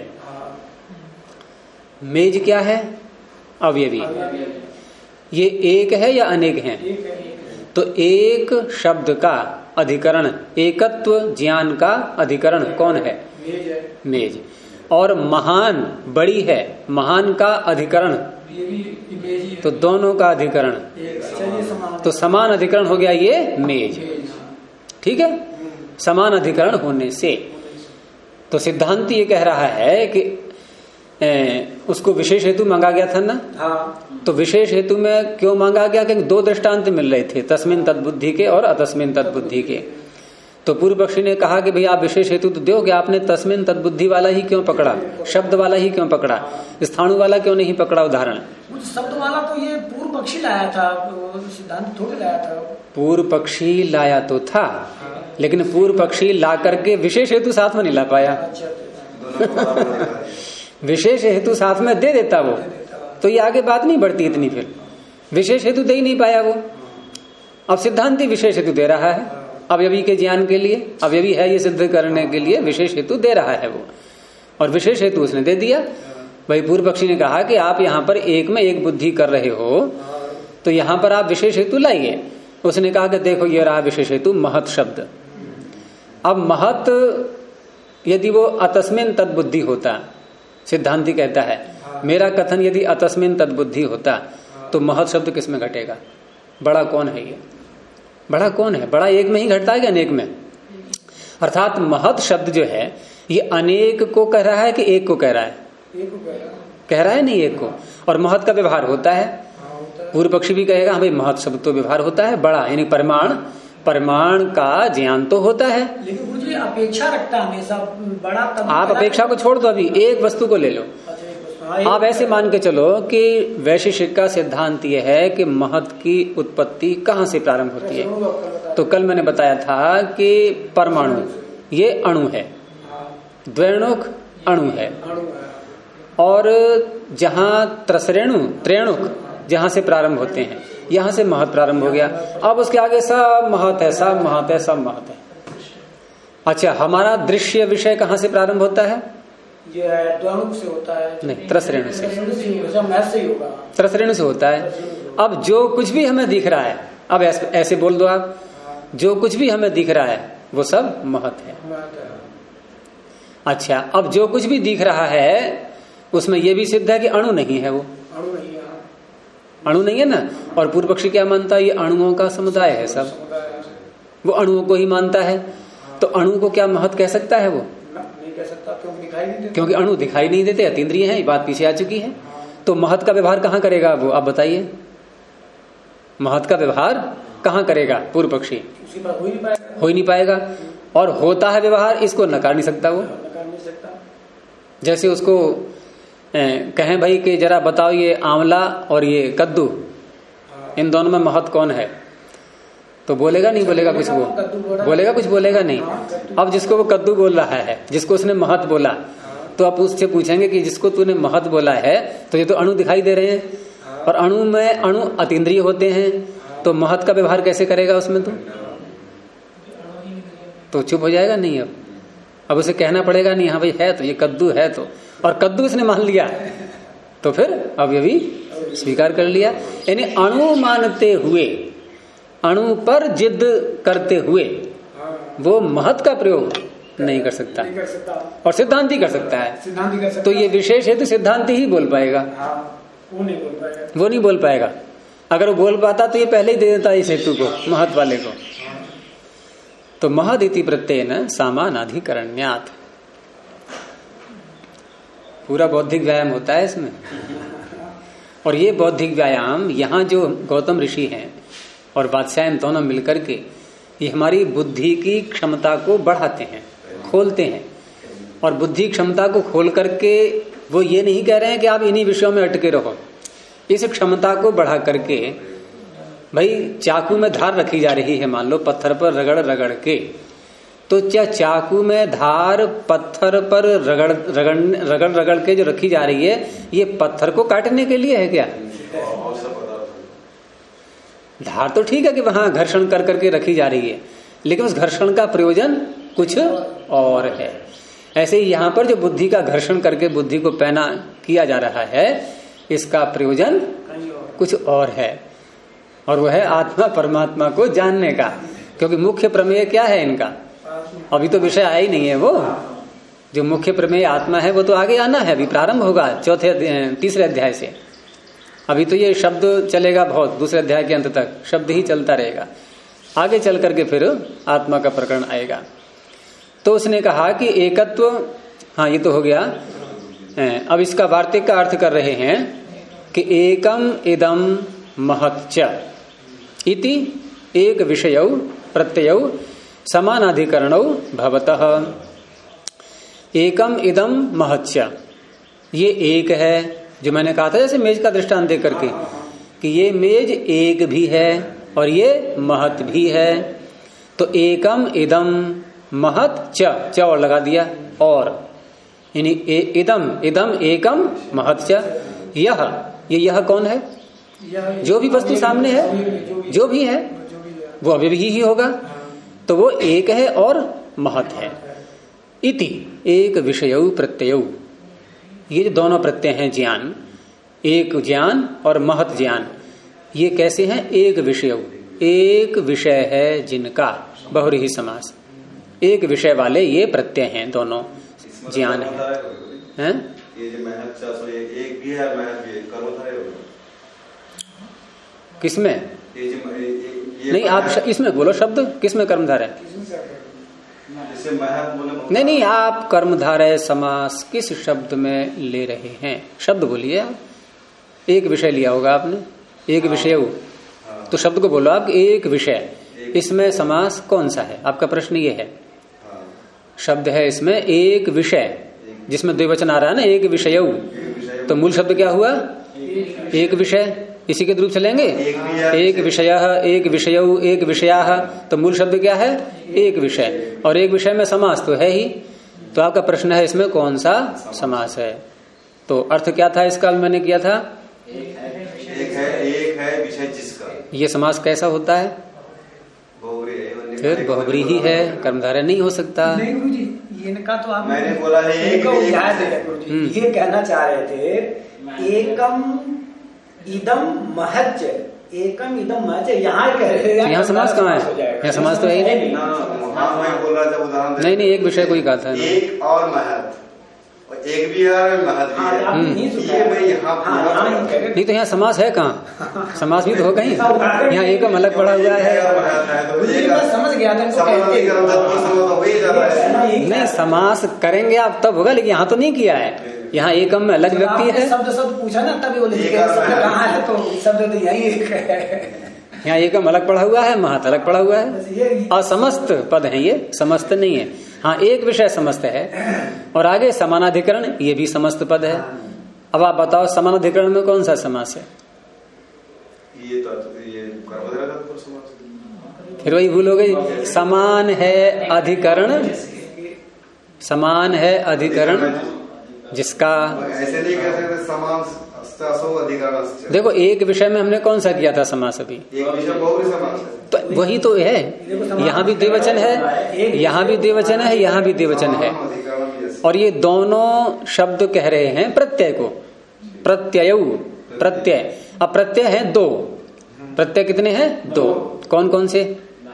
मेज क्या है? अवयवी। ये एक है या अनेक हैं? तो एक शब्द का अधिकरण, एकत्व ज्ञान का अधिकरण कौन है? मेज। और महान बड़ी है, महान का अधिकरण, तो दोनों का अधिकरण, तो समान अधिकरण हो गया ये मेज। ठीक है, समान अधिकरण होने से। तो सिद्धांत ये कह रहा है कि उसको विशेष हेतु मांगा गया था ना। हाँ। तो विशेष हेतु में क्यों मांगा गया? कि दो दृष्टांत मिल रहे थे, तस्मिन तद्बुद्धि के और अतस्मिन तद्बुद्धि के। तो पूर्व पक्षी ने कहा कि भाई आप विशेष हेतु तो दोगे, आपने तस्मिन तद्बुद्धि वाला ही क्यों पकड़ा, शब्द वाला ही क्यों पकड़ा, स्थाणु वाला क्यों नहीं पकड़ा उदाहरण? शब्द वाला तो ये पूर्व पक्षी लाया था, सिद्धांत थोड़ी लाया था। पूर्व पक्षी लाया तो था, लेकिन पूर्व पक्षी ला करके विशेष हेतु साथ में नहीं ला पाया। विशेष हेतु साथ में दे देता वो, तो ये आगे बात नहीं बढ़ती इतनी। फिर विशेष हेतु दे ही नहीं पाया वो। अब सिद्धांति विशेष हेतु दे रहा है अवयवी के ज्ञान के लिए, अवयवी है ये सिद्ध करने के लिए विशेष हेतु दे रहा है वो, और विशेष हेतु उसने दे दिया। भाई पूर्व पक्षी ने कहा कि आप यहाँ पर एक में एक बुद्धि कर रहे हो, तो यहाँ पर आप विशेष हेतु लाइए। उसने कहा कि देखो ये रहा विशेष हेतु महत शब्द। अब महत यदि वो अतस्मिन तद्बुद्धि होता, सिद्धांति कहता है मेरा कथन यदि अतस्मिन तद्बुद्धि होता, तो महत शब्द किसमें घटेगा? बड़ा कौन है ये? बड़ा कौन है? बड़ा एक में ही घटता है कि अनेक में? अर्थात महत शब्द जो है ये अनेक को कह रहा है कि एक को कह रहा है? एक को कह रहा है, नहीं एक को। और महत का व्यवहार होता है। पूर्व पक्षी भी कहेगा भाई महत शब्द तो व्यवहार होता है, बड़ा यानी परिमाण का ज्ञान तो होता है, लेकिन मुझे अपेक्षा रखता है हमेशा बड़ा। आप अपेक्षा को छोड़ दो, अभी एक वस्तु को ले लो। आप ऐसे मान के चलो कि वैशेषिक का सिद्धांत यह है कि महत की उत्पत्ति कहाँ से प्रारंभ होती है? तो कल मैंने बताया था कि परमाणु ये अणु है, द्वैणुक अणु है, और जहां त्रेणुक जहां से प्रारंभ होते हैं, यहां से महत प्रारंभ हो गया। अब उसके आगे सब महत है, सब महत है, सब महत है। अच्छा, हमारा दृश्य विषय कहां से प्रारंभ होता है? ये द्वैणुक से होता है। नहीं, त्रसरेणु से। त्रसरेणु से होता है। अब जो कुछ भी हमें दिख रहा है, अब ऐसे बोल दो आप, जो कुछ भी हमें दिख रहा है वो सब महत है। अच्छा, अब जो कुछ भी दिख रहा है उसमें यह भी सिद्ध है कि अणु नहीं है, वो अणु नहीं है ना। और पूर्व पक्षी क्या मानता है? ये अणुओं का समुदाय है सब, वो अणुओं को ही मानता है। तो अणु को क्या महत कह सकता है? वो नहीं कह सकता, क्योंकि अणु दिखाई नहीं देते, अतीन्द्रिय है। ये बात पीछे आ चुकी है। तो महत का व्यवहार कहां करेगा वो? आप बताइए, महत का व्यवहार कहां करेगा पूर्व पक्षी? हो ही नहीं पाएगा। और होता है व्यवहार, इसको नकार नहीं सकता वो। जैसे उसको कहें भाई कि जरा बताओ ये आंवला और ये कद्दू, इन दोनों में महत कौन है? तो बोलेगा नहीं बोलेगा कुछ? वो बोलेगा कुछ? बोलेगा नहीं। अब जिसको वो कद्दू बोल रहा है, जिसको उसने महत बोला, तो आप उससे पूछेंगे कि जिसको तूने महत बोला है तो ये तो अणु दिखाई दे रहे हैं, और अणु में अणु अतीन्द्रिय होते हैं, तो महत का व्यवहार कैसे करेगा उसमें? तो चुप हो जाएगा नहीं। अब उसे कहना पड़ेगा नहीं, हाँ भाई है तो ये कद्दू है, तो और कद्दू इसने मान लिया, तो फिर अब ये भी स्वीकार कर लिया। यानी अणु मानते हुए, अणु पर जिद करते हुए वो महत का प्रयोग नहीं कर सकता, और सिद्धांति कर सकता है। तो ये विशेष है तो सिद्धांति ही बोल पाएगा, वो नहीं बोल पाएगा। अगर वो बोल पाता तो ये पहले ही दे देता इस हेतु को, महत वाले को। तो महद इति प्रत्ययन सामानाधिकरण्यात्, पूरा बौद्धिक व्यायाम होता है इसमें। और ये बौद्धिक व्यायाम यहाँ जो गौतम ऋषि हैं और वात्स्यायन दोनों मिलकर के ये हमारी बुद्धि की क्षमता को बढ़ाते हैं, खोलते हैं। और बुद्धि क्षमता को खोल करके वो ये नहीं कह रहे हैं कि आप इन्हीं विषयों में अटके रहो। इस क्षमता को बढ़ा करके, भाई चाकू में धार रखी जा रही है, मान लो पत्थर पर रगड़ रगड़ के, तो क्या चाकू में धार पत्थर पर रगड़ रगड़ के जो रखी जा रही है, ये पत्थर को काटने के लिए है क्या? धार तो ठीक है कि वहां घर्षण कर करके रखी जा रही है, लेकिन उस घर्षण का प्रयोजन कुछ और है। ऐसे ही यहाँ पर जो बुद्धि का घर्षण करके बुद्धि को पैना किया जा रहा है, इसका प्रयोजन कुछ और है, और वह है आत्मा परमात्मा को जानने का। क्योंकि मुख्य प्रमेय क्या है इनका? अभी तो विषय आया ही नहीं है। वो जो मुख्य प्रमेय आत्मा है वो तो आगे आना है, अभी प्रारंभ होगा तीसरे अध्याय से। अभी तो ये शब्द चलेगा बहुत, दूसरे अध्याय के अंत तक शब्द ही चलता रहेगा। आगे चल करके फिर आत्मा का प्रकरण आएगा। तो उसने कहा कि एकत्व, हाँ ये तो हो गया। अब इसका वार्तिक का अर्थ कर रहे हैं कि एकम इदम महच्च इति एक विषयौ प्रत्ययौ समानाधिकरणौ भवतः। एकम इदम महच्च, ये एक है, जो मैंने कहा था जैसे मेज का दृष्टांत दे करके कि ये मेज एक भी है और ये महत भी है। तो एकम इदम महत च और लगा दिया, और यानी इदम इदम एकम महत च। यह कौन है? जो भी वस्तु सामने है, जो भी है वो अभी भी ही होगा, तो वो एक है और महत है। इति एक विषयौ प्रत्ययौ, ये जो दोनों प्रत्यय हैं ज्ञान, एक ज्ञान और महत ज्ञान, ये कैसे हैं? एक विषयौ, एक विषय है जिनका, बहुव्रीहि समास, एक विषय वाले ये प्रत्यय हैं, दोनों ज्ञान है। ये जो महत एक भी है, महत भी कर्मधारय होगा किसमें? ये नहीं, आप इसमें बोलो शब्द, किसमें कर्मधारय? जैसे महत बोले, नहीं, आप कर्मधारय समास किस शब्द में ले रहे हैं? शब्द बोलिए आप। एक विषय लिया होगा आपने, एक विषय, तो शब्द को बोलो आप, एक विषय। इसमें समास कौन सा है? आपका प्रश्न ये है। शब्द है इसमें एक विषय, जिसमें द्विवचन आ रहा है ना, एक विषय। तो मूल शब्द क्या हुआ? एक विषय। इसी के रूप चलेंगे। एक विषय, एक विषयौ, एक विषयाः, तो मूल शब्द क्या है? एक विषय, और एक विषय में समास तो है ही। तो आपका प्रश्न है इसमें कौन सा समास है? तो अर्थ क्या था इसका? मैंने किया था एक है विषय जिसका। ये समास कैसा होता है? फिर बहुब्री ही है, कर्मधारय नहीं हो सकता। नहीं गुरु जी, इनका तो आप मैंने बोला है एक ये कहना चाह रहे थे एकम इदम महच्च, एकम इदम महच्च, यहाँ कह रहे हैं। यहाँ समास कहाँ है? यहाँ समास तो है ही नहीं। मैं बोल रहा था उदाहरण नहीं, एक विषय को ही कहा था। एक और महत, एक भी है महत भी है। ये मैं यहाँ नहीं तो यहाँ समास है कहाँ? समास भी तो होगा ही। यहाँ एकम अलग पड़ा हुआ है। समझ गया था। नहीं, समास करेंगे आप तब होगा, लेकिन यहाँ तो नहीं किया है। यहाँ एकम में अलग व्यक्ति है। शब्द पूछा ना, तभी बोले शब्द कहाँ है, तो शब्द तो यही है। यहाँ एकम अलग पड़ा हुआ है, महत अलग पड़ा हुआ है। असमस्त पद है ये, समस्त नहीं है। हाँ, एक विषय समस्त है, और आगे समानाधिकरण, ये भी समस्त पद है। अब आप बताओ समानाधिकरण में कौन सा समास है? ये फिर वही भूल हो गई। समान है अधिकरण, समान है अधिकरण जिसका, ऐसे नहीं कह सकते समान अधिकरण। देखो एक विषय में हमने कौन सा किया था समास? अभी एक विषय बहुब्री समास है, तो वही तो है। यहाँ भी द्विवचन है, यहाँ भी द्विवचन है, यहाँ भी द्विवचन है, और ये दोनों शब्द कह रहे हैं प्रत्यय को। प्रत्यय, प्रत्यय। अब प्रत्यय है दो। प्रत्यय कितने हैं? दो। कौन कौन से?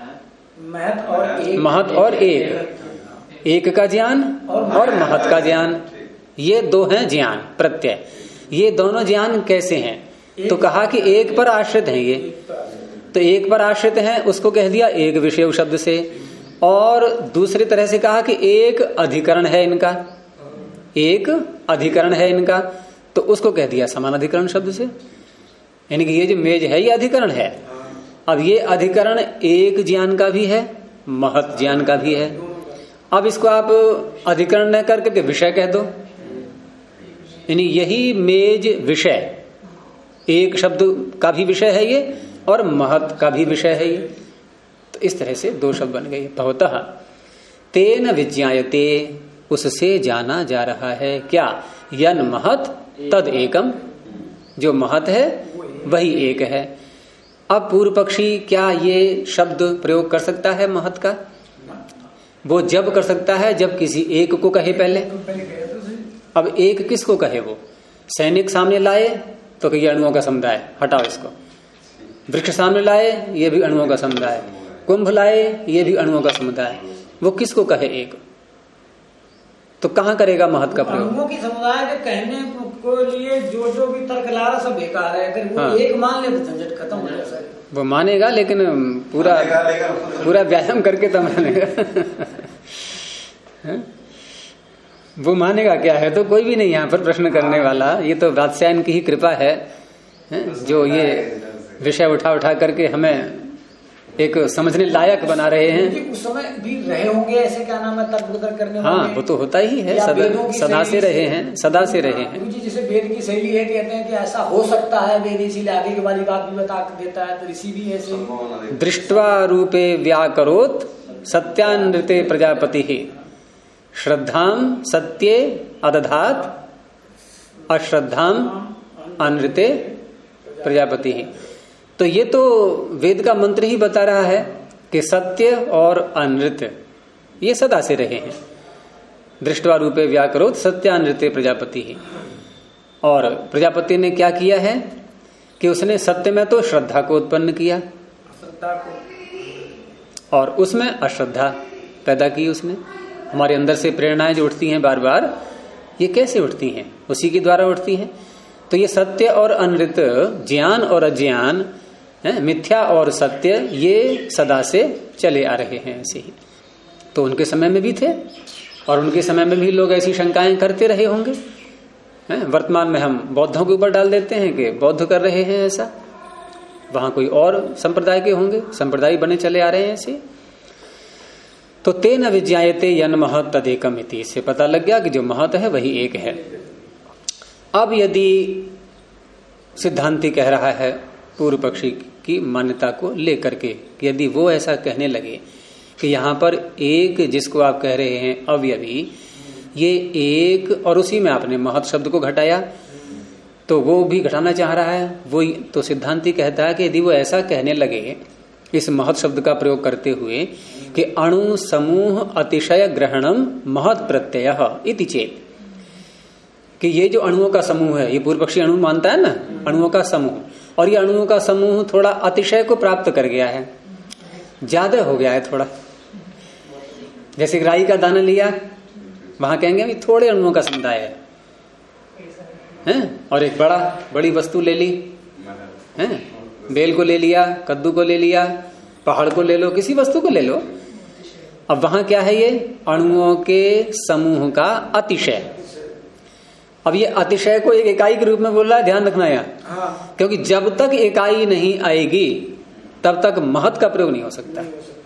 महत और एक। एक का ज्ञान और महत का ज्ञान, ये दो हैं ज्ञान प्रत्यय। ये दोनों ज्ञान कैसे हैं? तो कहा कि एक पर आश्रित हैं ये। तो एक पर आश्रित हैं, उसको कह दिया एक विषय शब्द से, और दूसरी तरह से कहा कि एक अधिकरण है इनका, एक अधिकरण है इनका, तो उसको कह दिया समान अधिकरण शब्द से। यानी कि ये जो मेज है ये अधिकरण है। अब ये अधिकरण एक ज्ञान का भी है, महत ज्ञान का भी है। अब इसको आप अधिकरण न करके विषय कह दो, यानी यही मेज विषय, एक शब्द का भी विषय है ये, और महत का भी विषय है ये। तो इस तरह से दो शब्द बन गए। भवतः तेन विज्ञायते, उससे जाना जा रहा है क्या? यन महत तद एकम, जो महत है वही एक है। अब पूर्व पक्षी क्या ये शब्द प्रयोग कर सकता है महत का? वो जब कर सकता है जब किसी एक को कहे पहले। अब एक किसको कहे? वो सैनिक सामने लाए तो ये अणुओं का समुदाय, हटाओ इसको। वृक्ष सामने लाए, ये भी अणुओं का समुदाय। कुंभ लाए, ये भी अणुओं का समुदाय। वो किसको कहे? एक। तो कहाँ करेगा महत का प्रयोग? अणुओं की समुदाय के कहने को लिए जो भी तर्क ला रहा सब बेकार है। अगर वो एक मान ले तो झंझट खत्म हो जाएगा। वो मानेगा, लेकिन पूरा व्यायाम करके तो मानेगा। वो मानेगा क्या है? तो कोई भी नहीं यहाँ पर प्रश्न करने वाला। ये तो वात्स्यायन की ही कृपा है, जो ये विषय उठा उठा करके हमें एक समझने लायक बना रहे हैं। उस समय भी रहे होंगे ऐसे, क्या नाम है, तर्क करने वाले। हाँ, वो तो होता ही है, सदा से रहे हैं, सदा से रहे हैं। जैसे वेद की शैली है, कहते हैं कि ऐसा हो सकता है वेद, इसीलिए आगे की वाली बात भी बता देता है। तो ऋषि भी ऐसे दृष्ट्वा रूपे व्याकरोत सत्यानृते प्रजापति ही श्रद्धाम सत्ये अदधात अश्रद्धाम अनृते प्रजापति ही। तो ये तो वेद का मंत्र ही बता रहा है कि सत्य और अनृत ये सदा से रहे हैं। दृष्टवा रूपे व्याकरोत सत्यानृते प्रजापति ही। और प्रजापति ने क्या किया है कि उसने सत्य में तो श्रद्धा को उत्पन्न किया, और उसमें अश्रद्धा पैदा की उसने। हमारे अंदर से प्रेरणाएं जो उठती हैं बार बार, ये कैसे उठती हैं? उसी के द्वारा उठती हैं। तो ये सत्य और अनृत, ज्ञान और अज्ञान, मिथ्या और सत्य, ये सदा से चले आ रहे हैं ऐसे ही। तो उनके समय में भी थे, और उनके समय में भी लोग ऐसी शंकाएं करते रहे होंगे। वर्तमान में हम बौद्धों के ऊपर डाल देते हैं कि बौद्ध कर रहे हैं ऐसा, वहां कोई और संप्रदाय के होंगे, संप्रदाय बने चले आ रहे हैं ऐसे। तो तेन विज्ञायते यन महत तदेकम इति, इससे पता लग गया कि जो महत है वही एक है। अब यदि सिद्धांती कह रहा है पूर्व पक्षी की मान्यता को लेकर के, यदि वो ऐसा कहने लगे कि यहाँ पर एक जिसको आप कह रहे हैं अवयवी, ये एक और उसी में आपने महत् शब्द को घटाया, तो वो भी घटाना चाह रहा है वो। तो सिद्धांती कहता है कि यदि वो ऐसा कहने लगे इस महत् शब्द का प्रयोग करते हुए कि अणु समूह अतिशय ग्रहणम महत् प्रत्यय इति चेत, कि ये जो अणुओं का समूह है, ये पूर्व पक्षी अणु मानता है ना, अणुओं का समूह, और ये अणुओं का समूह थोड़ा अतिशय को प्राप्त कर गया है, ज्यादा हो गया है थोड़ा। जैसे राई का दाना लिया, वहां कहेंगे अभी थोड़े अणुओं का समुदाय है, और एक बड़ी वस्तु ले ली है, बेल को ले लिया, कद्दू को ले लिया, पहाड़ को ले लो, किसी वस्तु को ले लो। अब वहां क्या है, ये अणुओं के समूह का अतिशय। अब ये अतिशय को एक इकाई के रूप में बोल रहा है, ध्यान रखना यहाँ, क्योंकि जब तक इकाई नहीं आएगी तब तक महत् का प्रयोग नहीं हो सकता,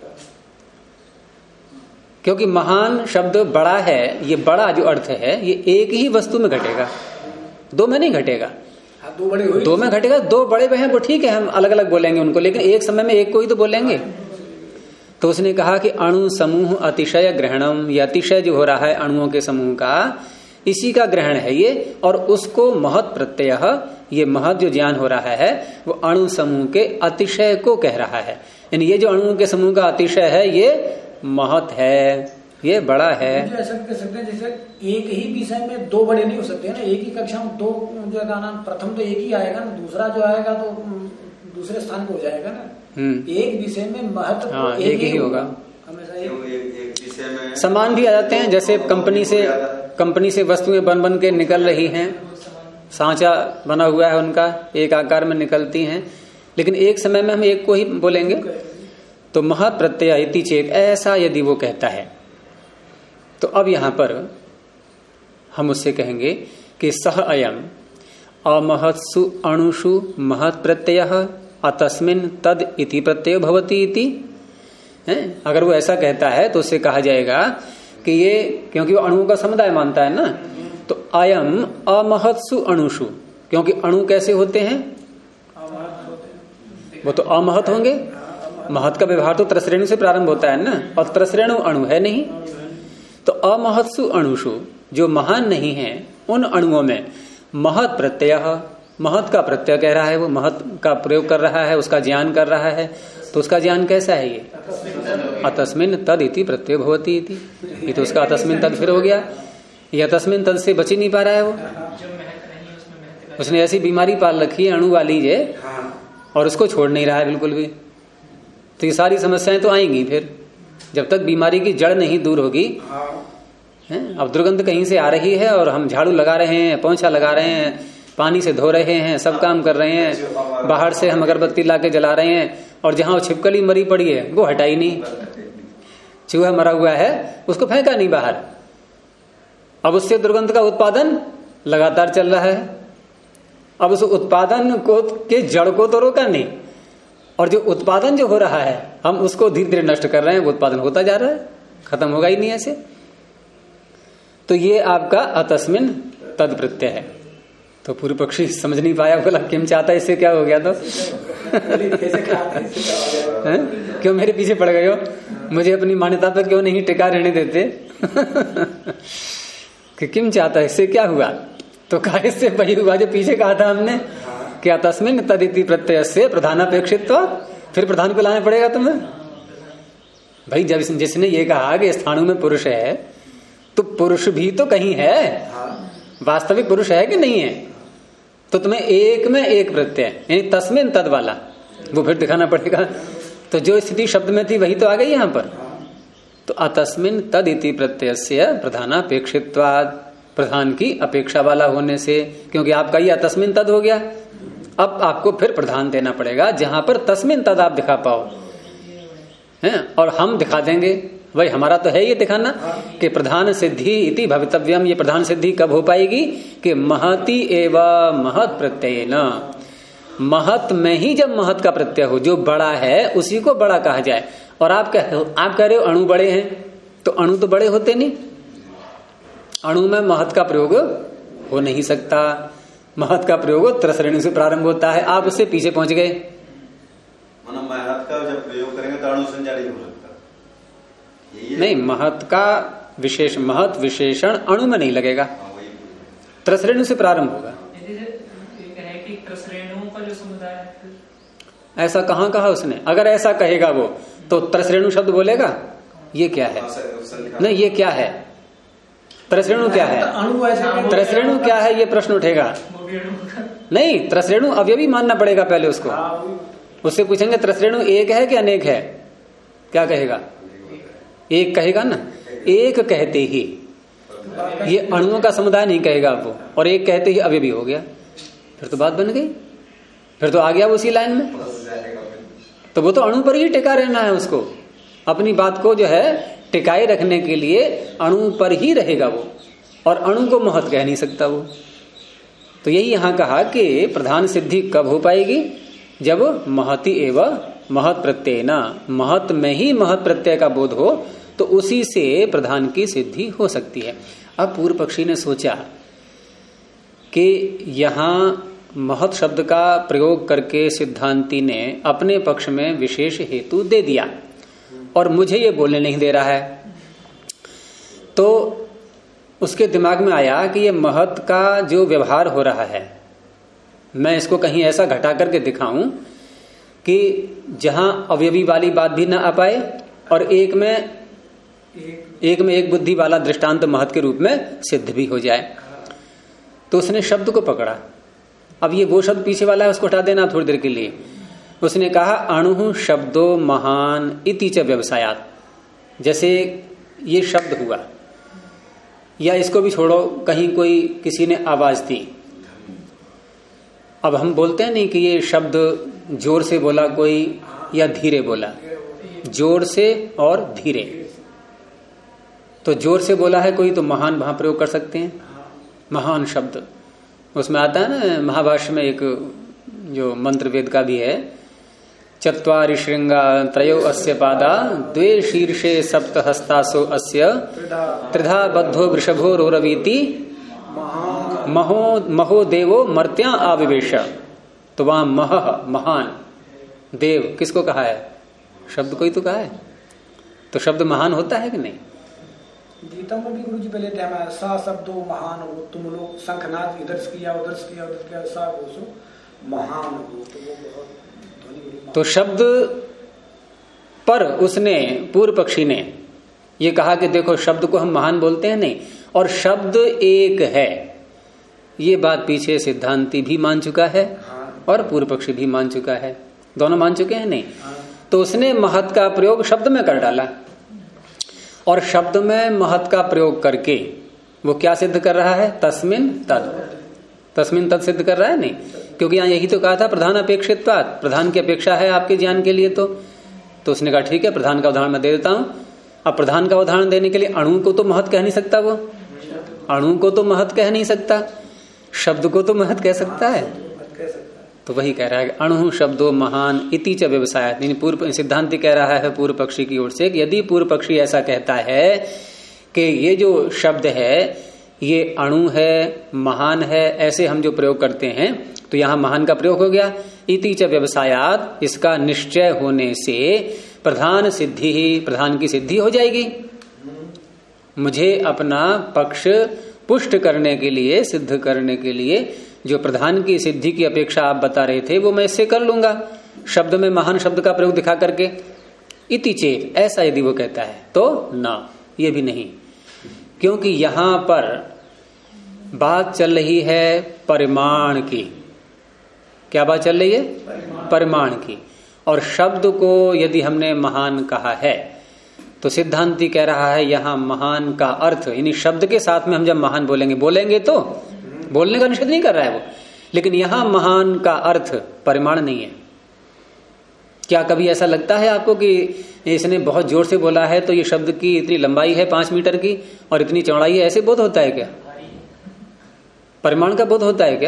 क्योंकि महान शब्द बड़ा है, ये बड़ा जो अर्थ है ये एक ही वस्तु में घटेगा, दो में नहीं घटेगा। दो में घटेगा, दो बड़े बहन वो ठीक है, हम अलग अलग बोलेंगे उनको, लेकिन एक समय में एक को ही तो बोलेंगे। तो उसने कहा कि अणु समूह अतिशय ग्रहणम, ये अतिशय जो हो रहा है अणुओं के समूह का, इसी का ग्रहण है ये, और उसको महत् प्रत्यय, ये महत् जो ज्ञान हो रहा है वो अणु समूह के अतिशय को कह रहा है। यानी ये जो अणुओं के समूह का अतिशय है ये महत् है, ये बड़ा है। ऐसा कह सकते हैं जैसे एक ही विषय में दो बड़े नहीं हो सकते ना, एक ही कक्षा में दो जो है नाम, प्रथम तो एक ही आएगा ना, दूसरा जो आएगा तो दूसरे स्थान पे हो जाएगा ना। एक विषय में महत्व एक ही होगा, हमेशा एक विषय में समान भी आ जाते हैं। जैसे कंपनी से वस्तुएं बन के निकल रही हैं, सांचा बना हुआ है उनका, एक आकार में निकलती हैं, लेकिन एक समय में हम एक को ही बोलेंगे। तो महत् प्रत्यय इति चेत, ऐसा यदि वो कहता है तो अब यहां पर हम उससे कहेंगे कि सह अयम अमहत्सु अणुषु महत् प्रत्यय अतस्मिन् तद इति प्रत्यय भवति इति। अगर वो ऐसा कहता है तो उससे कहा जाएगा कि ये, क्योंकि वो अणुओं का समुदाय मानता है ना, तो अयम अमहत्सु अणुषु, क्योंकि अणु कैसे होते हैं, वो तो अमहत् होंगे। महत् का व्यवहार तो त्रसरेणु से प्रारंभ होता है ना, और त्रसरेणु अणु है नहीं। तो अमहत्सु अणुषु, जो महान नहीं है उन अणुओं में महत् प्रत्यय, महत् का प्रत्यय कह रहा है, वो महत् का प्रयोग कर रहा है, उसका ज्ञान कर रहा है। तो उसका ज्ञान कैसा है, ये अतस्मिन् तद इति प्रत्यय भवति इति, ये तो उसका अतस्मिन् तद फिर हो गया। ये अतस्मिन् तद से बच ही नहीं पा रहा है वो, उसने ऐसी बीमारी पाल रखी है अणु वाली ये, और उसको छोड़ नहीं रहा है बिल्कुल भी। तो ये सारी समस्याएं तो आएंगी फिर, जब तक बीमारी की जड़ नहीं दूर होगी। अब दुर्गंध कहीं से आ रही है और हम झाड़ू लगा रहे हैं, पोंछा लगा रहे हैं, पानी से धो रहे हैं, सब काम कर रहे हैं, बाहर से हम अगरबत्ती लाके जला रहे हैं, और जहां वो छिपकली मरी पड़ी है वो हटाई नहीं, चूहा मरा हुआ है उसको फेंका नहीं बाहर। अब उससे दुर्गंध का उत्पादन लगातार चल रहा है। अब उस उत्पादन को के जड़ को तो रोका नहीं, और जो उत्पादन जो हो रहा है हम उसको धीरे धीरे नष्ट कर रहे हैं, वो उत्पादन होता जा रहा है, खत्म होगा ही नहीं ऐसे। तो ये आपका अतस्मिन् तद प्रत्यय है। तो पूर्व पक्षी समझ नहीं पाया, बोला किम चाहता है, इससे क्या हो गया? तो क्यों मेरे पीछे पड़ गए हो, मुझे अपनी मान्यता पर क्यों नहीं टिका रहने देते? कि किम चाहता है, इससे क्या हुआ? तो कहा इससे वही हुआ जो पीछे कहा था हमने, क्या तस्मिन् तदिति प्रत्यय से प्रधानापेक्षित्व, फिर प्रधान को लाना पड़ेगा तुम्हें। भाई जब जिसने ये कहा कि स्थाणु में पुरुष है, तो पुरुष भी तो कहीं है, वास्तविक पुरुष है कि नहीं है? तो तुम्हें एक में एक प्रत्यय यानी तस्मिन् तद वाला वो फिर दिखाना पड़ेगा। तो जो स्थिति शब्द में थी वही तो आ गई यहाँ पर। तो अतस्मिन् तद इति प्रत्ययस्य प्रधानापेक्षित्वात्, प्रधान की अपेक्षा वाला होने से, क्योंकि आपका ये अतस्मिन् तद हो गया, अब आपको फिर प्रधान देना पड़ेगा जहां पर तस्मिन् तद आप दिखा पाओ है, और हम दिखा देंगे। भाई हमारा तो है ये दिखाना कि प्रधान सिद्धि इति भवितव्यम। ये प्रधान सिद्धि कब हो पाएगी कि महति एव महत् प्रत्यय न, महत् में ही जब महत् का प्रत्यय हो, जो बड़ा है उसी को बड़ा कहा जाए। और आप कह रहे हो अणु बड़े हैं, तो अणु तो बड़े होते नहीं, अणु में महत् का प्रयोग हो नहीं सकता। महत का प्रयोग त्रसरेणु से प्रारंभ होता है, आप उससे पीछे पहुंच गए। महत का जब प्रयोग करेंगे तो अणु संज्ञा नहीं हो सकता, नहीं, महत का विशेष महत विशेषण अणु में नहीं लगेगा, त्रसरेणु से प्रारंभ होगा। ऐसा कहाँ कहा उसने? अगर ऐसा कहेगा वो तो त्रसरेणु शब्द बोलेगा, ये क्या है? नहीं, ये क्या है? त्रसरेणु क्या है? त्रसरेणु क्या है ये प्रश्न उठेगा। नहीं, त्रसरेणु अवयवी मानना पड़ेगा पहले उसको। उससे पूछेंगे त्रसरेणु एक है कि अनेक है, क्या कहेगा? एक कहेगा ना। एक कहते ही ये अणुओं का समुदाय नहीं कहेगा वो, और एक कहते ही अवयवी हो गया, फिर तो बात बन गई, फिर तो आ गया वो उसी लाइन में। तो वो तो अणु पर ही टिका रहना है, उसको अपनी बात को जो है टिकाए रखने के लिए अणु पर ही रहेगा वो, और अणु को महत कह नहीं सकता वो। तो यही यहां कहा कि प्रधान सिद्धि कब हो पाएगी? जब महति एवं महत प्रत्यय ना, महत में ही महत प्रत्यय का बोध हो, तो उसी से प्रधान की सिद्धि हो सकती है। अब पूर्व पक्षी ने सोचा कि यहां महत शब्द का प्रयोग करके सिद्धांती ने अपने पक्ष में विशेष हेतु दे दिया और मुझे ये बोलने नहीं दे रहा है। तो उसके दिमाग में आया कि ये महत का जो व्यवहार हो रहा है, मैं इसको कहीं ऐसा घटा करके दिखाऊं कि जहां अवयवी वाली बात भी ना आ पाए और एक में एक बुद्धि वाला दृष्टांत महत के रूप में सिद्ध भी हो जाए। तो उसने शब्द को पकड़ा। अब ये वो शब्द पीछे वाला है, उसको हटा देना थोड़ी देर के लिए। उसने कहा अणु शब्दो महान इति च व्यवसायात। जैसे ये शब्द हुआ, या इसको भी छोड़ो, कहीं कोई किसी ने आवाज दी। अब हम बोलते हैं नहीं कि ये शब्द जोर से बोला कोई या धीरे बोला, जोर से और धीरे। तो जोर से बोला है कोई तो महान वहां प्रयोग कर सकते हैं, महान शब्द। उसमें आता है ना महाभाष्य में एक जो मंत्र वेद का भी है, चत्वारि श्रृंगा त्रयो अस्य पादा द्वे शीर्षे सप्त हस्तासो अस्य त्रिधा बद्धो वृषभो रोरवीति महो देवो मर्त्या आविवेश। तो वहां महान देव किसको कहा है? शब्द को ही तो कहा है। तो शब्द महान होता है कि नहीं? गीता में भी गुरु जी पहले टाइम सा शब्दो महान हो, तुम लोग शंखनाद इधर से किया उधर से किया उधर से किया, सा घोषो महान हो, तो वो बहुत। तो शब्द पर उसने पूर्व पक्षी ने ये कहा कि देखो शब्द को हम महान बोलते हैं नहीं, और शब्द एक है, ये बात पीछे सिद्धांती भी मान चुका है और पूर्व पक्षी भी मान चुका है, दोनों मान चुके हैं नहीं। तो उसने महत का प्रयोग शब्द में कर डाला, और शब्द में महत का प्रयोग करके वो क्या सिद्ध कर रहा है? तस्मिन तद सिद्ध कर रहा है नहीं, क्योंकि यहाँ यही तो कहा था प्रधान अपेक्षित्वात्, प्रधान की अपेक्षा है आपके ज्ञान के लिए। तो उसने कहा ठीक है, प्रधान का उदाहरण मैं दे देता हूं। अब प्रधान का उदाहरण देने के लिए अणु को तो महत कह नहीं सकता, वो अणु को तो महत कह नहीं सकता, शब्द को तो महत कह सकता है। तो वही कह रहा है अणु शब्दो महान इति च व्यवसाय। पूर्व सिद्धांति कह रहा है पूर्व पक्षी की ओर से, यदि पूर्व पक्षी ऐसा कहता है कि ये जो शब्द है ये अणु है, महान है, ऐसे हम जो प्रयोग करते हैं, तो यहां महान का प्रयोग हो गया। इति च व्यवसायात, इसका निश्चय होने से प्रधान सिद्धि ही, प्रधान की सिद्धि हो जाएगी। मुझे अपना पक्ष पुष्ट करने के लिए, सिद्ध करने के लिए जो प्रधान की सिद्धि की अपेक्षा आप बता रहे थे वो मैं इससे कर लूंगा, शब्द में महान शब्द का प्रयोग दिखा करके। इति चेत, ऐसा यदि वो कहता है तो ना, ये भी नहीं, क्योंकि यहां पर बात चल रही है परिमाण की। क्या बात चल रही है? परिमाण की। और शब्द को यदि हमने महान कहा है तो सिद्धांती कह रहा है यहां महान का अर्थ, यानी शब्द के साथ में हम जब महान बोलेंगे तो बोलने का निषेध नहीं कर रहा है वो, लेकिन यहां महान का अर्थ परिमाण नहीं है। क्या कभी ऐसा लगता है आपको कि इसने बहुत जोर से बोला है तो ये शब्द की इतनी लंबाई है 5 मीटर की और इतनी चौड़ाई है, ऐसे बोध होता है क्या? परिमाण का बोध होता है क्या?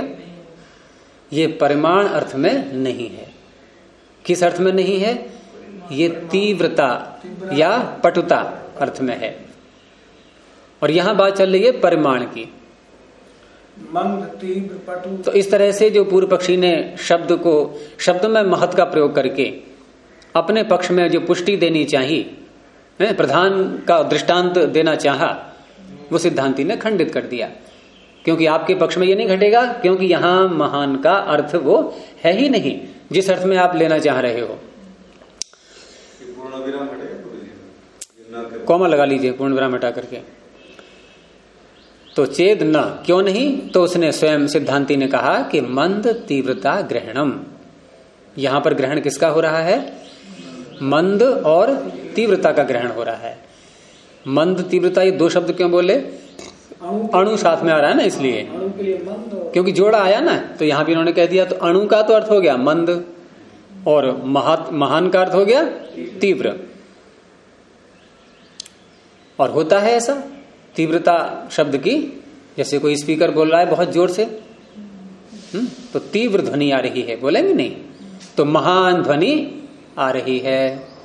ये परिमाण अर्थ में नहीं है। किस अर्थ में नहीं है? ये तीव्रता या पटुता अर्थ में है। और यहां बात चल रही है परिमाण की। मंद, तीव्र, पटु। तो इस तरह से जो पूर्व पक्षी ने शब्द में महत का प्रयोग करके अपने पक्ष में जो पुष्टि देनी चाहिए, प्रधान का दृष्टांत देना चाहा, वो सिद्धांति ने खंडित कर दिया। क्योंकि आपके पक्ष में ये नहीं घटेगा, क्योंकि यहां महान का अर्थ वो है ही नहीं जिस अर्थ में आप लेना चाह रहे हो। कॉमा लगा लीजिए पूर्ण विराम हटा करके। तो चेद न, क्यों नहीं? तो उसने स्वयं सिद्धांति ने कहा कि मंद तीव्रता ग्रहणम। यहां पर ग्रहण किसका हो रहा है? मंद और तीव्रता का ग्रहण हो रहा है। मंद तीव्रता, ये दो शब्द क्यों बोले? अणु साथ में आ रहा है ना, इसलिए। क्योंकि जोड़ा आया ना, तो यहां भी उन्होंने कह दिया। तो अणु का तो अर्थ हो गया मंद और महान का अर्थ हो गया तीव्र। और होता है ऐसा तीव्रता शब्द की, जैसे कोई स्पीकर बोल रहा है बहुत जोर से, तो तीव्र ध्वनि आ रही है, बोलेंगे नहीं? तो महान ध्वनि आ रही है।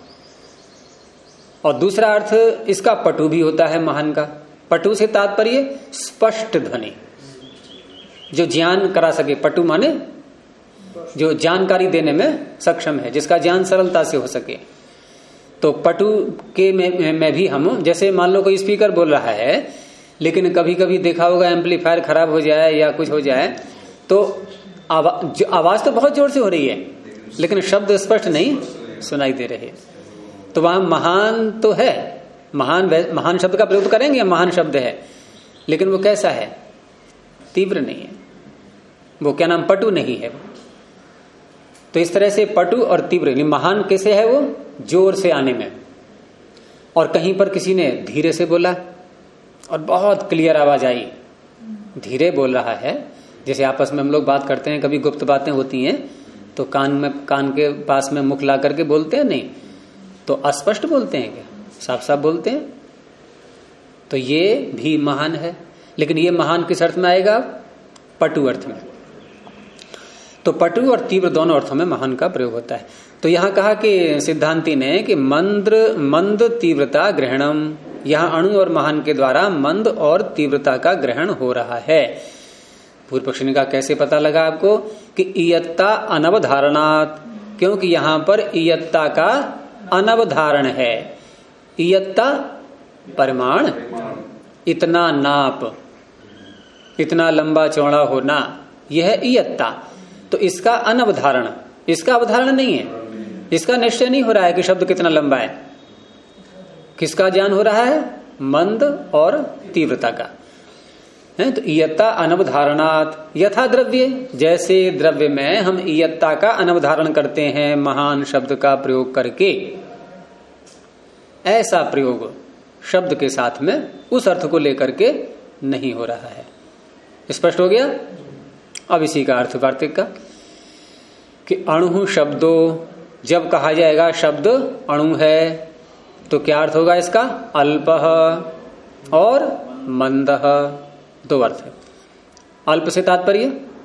और दूसरा अर्थ इसका पटु भी होता है महान का। पटु से तात्पर्य स्पष्ट ध्वनि, जो ज्ञान करा सके। पटु माने जो जानकारी देने में सक्षम है, जिसका ज्ञान सरलता से हो सके। तो पटु के में भी हम, जैसे मान लो कोई स्पीकर बोल रहा है, लेकिन कभी कभी देखा होगा एम्पलीफायर खराब हो जाए या कुछ हो जाए, तो आवाज तो बहुत जोर से हो रही है, लेकिन शब्द स्पष्ट नहीं सुनाई दे रहे। तो वहां महान तो है, महान शब्द का प्रयोग करेंगे, महान शब्द है, लेकिन वो कैसा है? तीव्र नहीं है वो, क्या नाम, पटु नहीं है। तो इस तरह से पटु और तीव्र, महान कैसे है? वो जोर से आने में। और कहीं पर किसी ने धीरे से बोला और बहुत क्लियर आवाज आई, धीरे बोल रहा है। जैसे आपस में हम लोग बात करते हैं, कभी गुप्त बातें होती हैं तो कान के पास में मुख ला करके बोलते हैं, नहीं तो अस्पष्ट बोलते हैं, क्या साफ साफ बोलते हैं। तो ये भी महान है, लेकिन ये महान किस अर्थ में आएगा? पटु अर्थ में। तो पटु और तीव्र दोनों अर्थों में महान का प्रयोग होता है। तो यहां कहा कि सिद्धांति ने कि मंद तीव्रता ग्रहणम, यहां अणु और महान के द्वारा मंद और तीव्रता का ग्रहण हो रहा है। पूर्व पक्षी ने कहा कैसे पता लगा आपको? कि इयत्ता अनवधारणात्, क्योंकि यहां पर इयत्ता का अनवधारण है। इयत्ता परिमाण, इतना नाप, इतना लंबा चौड़ा होना, यह है इयत्ता। तो इसका अनवधारण, इसका अवधारण नहीं है, इसका निश्चय नहीं हो रहा है कि शब्द कितना लंबा है। किसका ज्ञान हो रहा है? मंद और तीव्रता का है। तो इयत्ता अनवधारणात् यथा द्रव्य, जैसे द्रव्य में हम इयत्ता का अनवधारण करते हैं महान शब्द का प्रयोग करके, ऐसा प्रयोग शब्द के साथ में उस अर्थ को लेकर के नहीं हो रहा है। स्पष्ट हो गया? अब इसी का अर्थ वार्तिक का कि अणु शब्दों, जब कहा जाएगा शब्द अणु है तो क्या अर्थ होगा इसका? अल्पः और मंदः, दो अर्थ है। अल्प से तात्पर्य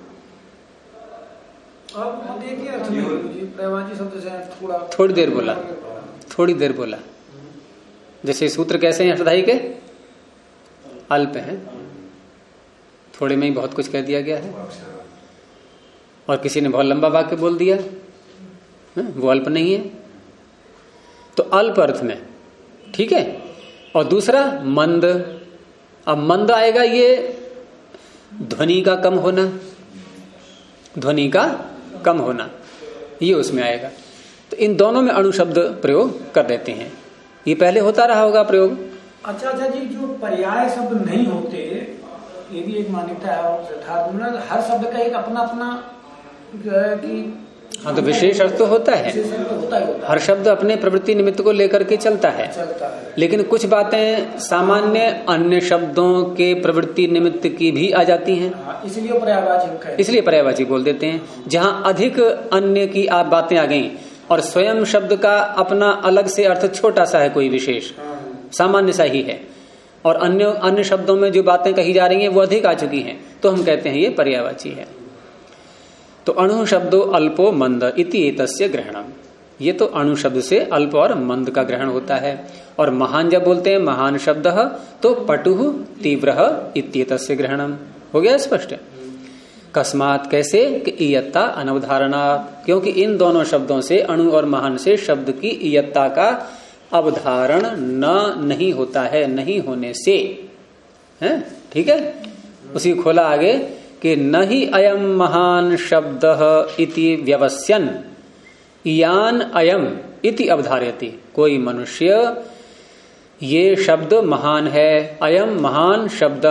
थोड़ी देर बोला, थोड़ी देर बोला। जैसे सूत्र कैसे हैं अष्टाध्यायी के? अल्प हैं, थोड़े में ही बहुत कुछ कह दिया गया है। और किसी ने बहुत लंबा वाक्य बोल दिया, वो अल्प नहीं है। तो अल्प अर्थ में ठीक है। और दूसरा मंद, अब मंद आएगा ये ध्वनि का कम होना, ध्वनि का कम होना, ये उसमें आएगा। तो इन दोनों में अणु शब्द प्रयोग कर देते हैं। ये पहले होता रहा होगा प्रयोग। अच्छा जी, जो पर्याय शब्द नहीं होते, ये भी एक मान्यता है। और हर शब्द का एक अपना अपना कि हाँ, तो विशेष अर्थ तो होता है, हर शब्द अपने प्रवृत्ति निमित्त को लेकर के चलता है। लेकिन कुछ बातें सामान्य अन्य शब्दों के प्रवृत्ति निमित्त की भी आ जाती हैं, इसलिए पर्यायवाची बोल देते हैं। जहां अधिक अन्य की आप बातें आ गई और स्वयं शब्द का अपना अलग से अर्थ छोटा सा है, कोई विशेष सामान्य सा ही है, और अन्य शब्दों में जो बातें कही जा रही हैं वो अधिक आ चुकी हैं, तो हम कहते हैं ये पर्यायवाची है। तो अणु शब्दो अल्पो मंद इति एतस्य ग्रहणम, ये तो अणु शब्द से अल्प और मंद का ग्रहण होता है। और महान जब बोलते हैं महान शब्द तो पटु तीव्र इत्येतस्य ग्रहणम हो गया स्पष्ट? कस्मात कैसे कि इयत्ता अनवधारणा, क्योंकि इन दोनों शब्दों से अणु और महान से शब्द की इयत्ता का अवधारण नहीं होता है, नहीं होने से है। ठीक है, उसी खोला आगे कि न ही अयम महान शब्द इति व्यवस्यन इयान अयम इति अवधार्यति। कोई मनुष्य ये शब्द महान है, अयम महान शब्द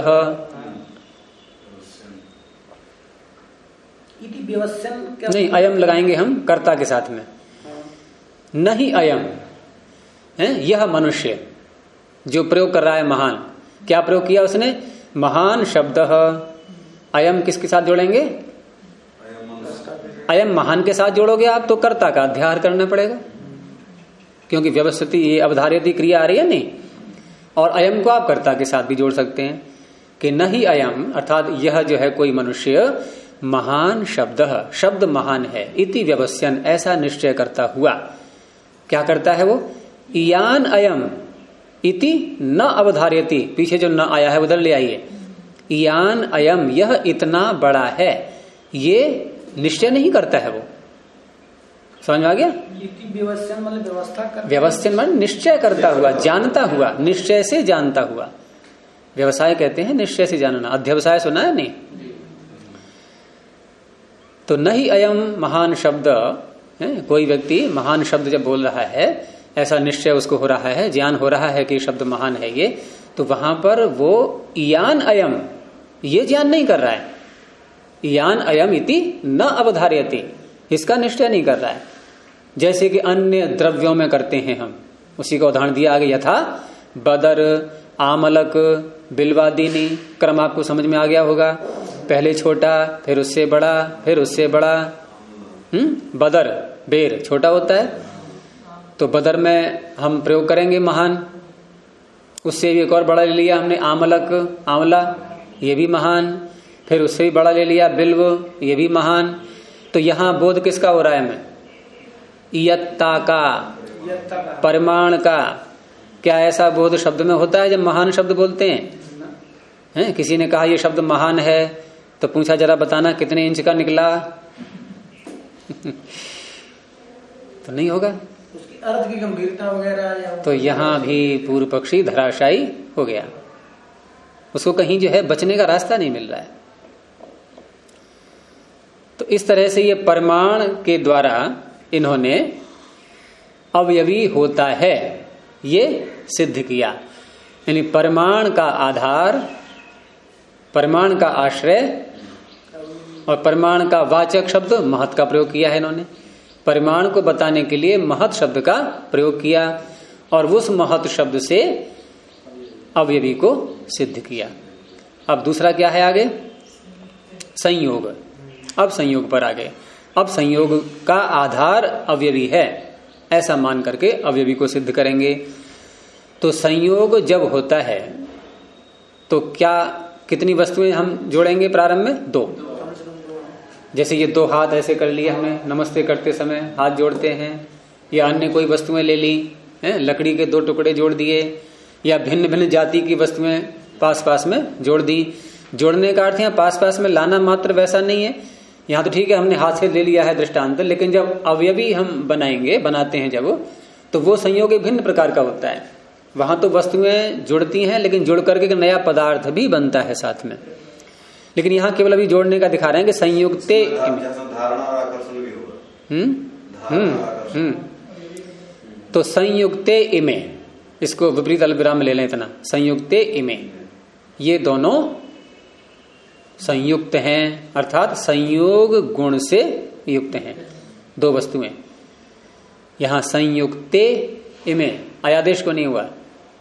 नहीं, अयम लगाएंगे हम कर्ता के साथ में, नहीं अयम है यह मनुष्य जो प्रयोग कर रहा है महान। क्या प्रयोग किया उसने? महान शब्द। अयम किसके साथ जोड़ेंगे? अयम महान के साथ जोड़ोगे आप तो कर्ता का अध्याहार करना पड़ेगा, क्योंकि व्यवस्थित ये अवधार्यति क्रिया आ रही है नहीं। और अयम को आप कर्ता के साथ भी जोड़ सकते हैं कि नहीं अयम, अर्थात यह जो है कोई मनुष्य महान शब्द, शब्द महान है, इति व्यवस्यन ऐसा निश्चय करता हुआ। क्या करता है वो? इयान अयम इति न अवधार्यति, पीछे जो न आया है उधर ले आइए। इयान अयम यह इतना बड़ा है, ये निश्चय नहीं करता है वो। समझ में आ गया? व्यवस्था मतलब व्यवस्था कर, व्यवस्था मतलब निश्चय करता हुआ, जानता हुआ, निश्चय से जानता हुआ। व्यवसाय कहते हैं निश्चय से जानना। अध्यवसाय सुना है नहीं? तो नहीं अयम महान शब्द है, कोई व्यक्ति महान शब्द जब बोल रहा है, ऐसा निश्चय उसको हो रहा है, ज्ञान हो रहा है कि शब्द महान है ये, तो वहां पर वो इयान अयम ये ज्ञान नहीं कर रहा है। इयान अयम इति न अवधार्यति, इसका निश्चय नहीं कर रहा है। जैसे कि अन्य द्रव्यों में करते हैं हम, उसी का उदाहरण दिया आगे। यथा बदर, आमलक, बिल्वादीनी, क्रम आपको समझ में आ गया होगा। पहले छोटा, फिर उससे बड़ा, फिर उससे बड़ा। बदर बेर छोटा होता है, तो बदर में हम प्रयोग करेंगे महान। उससे भी एक और बड़ा ले लिया हमने आमलक, आंवला, ये भी महान। फिर उससे भी बड़ा ले लिया बिल्व, ये भी महान। तो यहां बोध किसका हो रहा है? हमें इयत्ता का, परिमाण का। क्या ऐसा बोध शब्द में होता है जब महान शब्द बोलते हैं? किसी ने कहा ये शब्द महान है, तो पूछा जरा बताना कितने इंच का निकला? तो नहीं होगा। उसकी अर्थ की गंभीरता वगैरह, तो यहां भी पूर्व पक्षी धराशायी हो गया, उसको कहीं जो है बचने का रास्ता नहीं मिल रहा है। तो इस तरह से ये परिमाण के द्वारा इन्होंने अवयवी होता है ये सिद्ध किया। यानी परिमाण का आधार, परिमाण का आश्रय और परिमाण का वाचक शब्द महत् का प्रयोग किया है इन्होंने। परिमाण को बताने के लिए महत् शब्द का प्रयोग किया और उस महत् शब्द से अवयवी को सिद्ध किया। अब दूसरा क्या है आगे? संयोग। अब संयोग पर आगे। अब संयोग का आधार अवयवी है, ऐसा मान करके अवयवी को सिद्ध करेंगे। तो संयोग जब होता है तो क्या कितनी वस्तुएं हम जोड़ेंगे प्रारंभ में? 2। जैसे ये 2 हाथ ऐसे कर लिए हमने, नमस्ते करते समय हाथ जोड़ते हैं, या अन्य कोई वस्तुएं ले ली हैं, लकड़ी के 2 टुकड़े जोड़ दिए, या भिन्न भिन्न जाति की वस्तुएं पास पास में जोड़ दी। जोड़ने का अर्थ यहाँ पास पास में लाना मात्र वैसा नहीं है। यहाँ तो ठीक है हमने हाथ से ले लिया है दृष्टांत, लेकिन जब अवयवी हम बनाते हैं जब, तो वो संयोग भिन्न प्रकार का होता है। वहां तो वस्तुएं जुड़ती हैं, लेकिन जुड़ करके एक नया पदार्थ भी बनता है साथ में। लेकिन यहाँ केवल अभी जोड़ने का दिखा रहे हैं कि संयुक्ते तो संयुक्ते इमे, इसको विपरीत अल्पविराम ले लें इतना, संयुक्ते इमे, ये दोनों संयुक्त हैं, अर्थात संयोग गुण से युक्त हैं 2 वस्तुएं। यहां संयुक्ते इमे अयादेश को नहीं हुआ।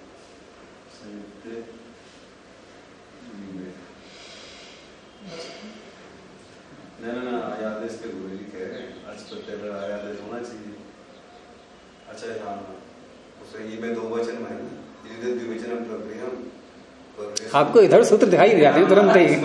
अयादेश के गुरु जी कह रहे हैं अयादेश होना चाहिए। अच्छा हाँ, उसमें में 2 वचन में द्विवचन प्रक्रिया। आपको इधर सूत्र दिखाई जाते हैं तुरंत ही।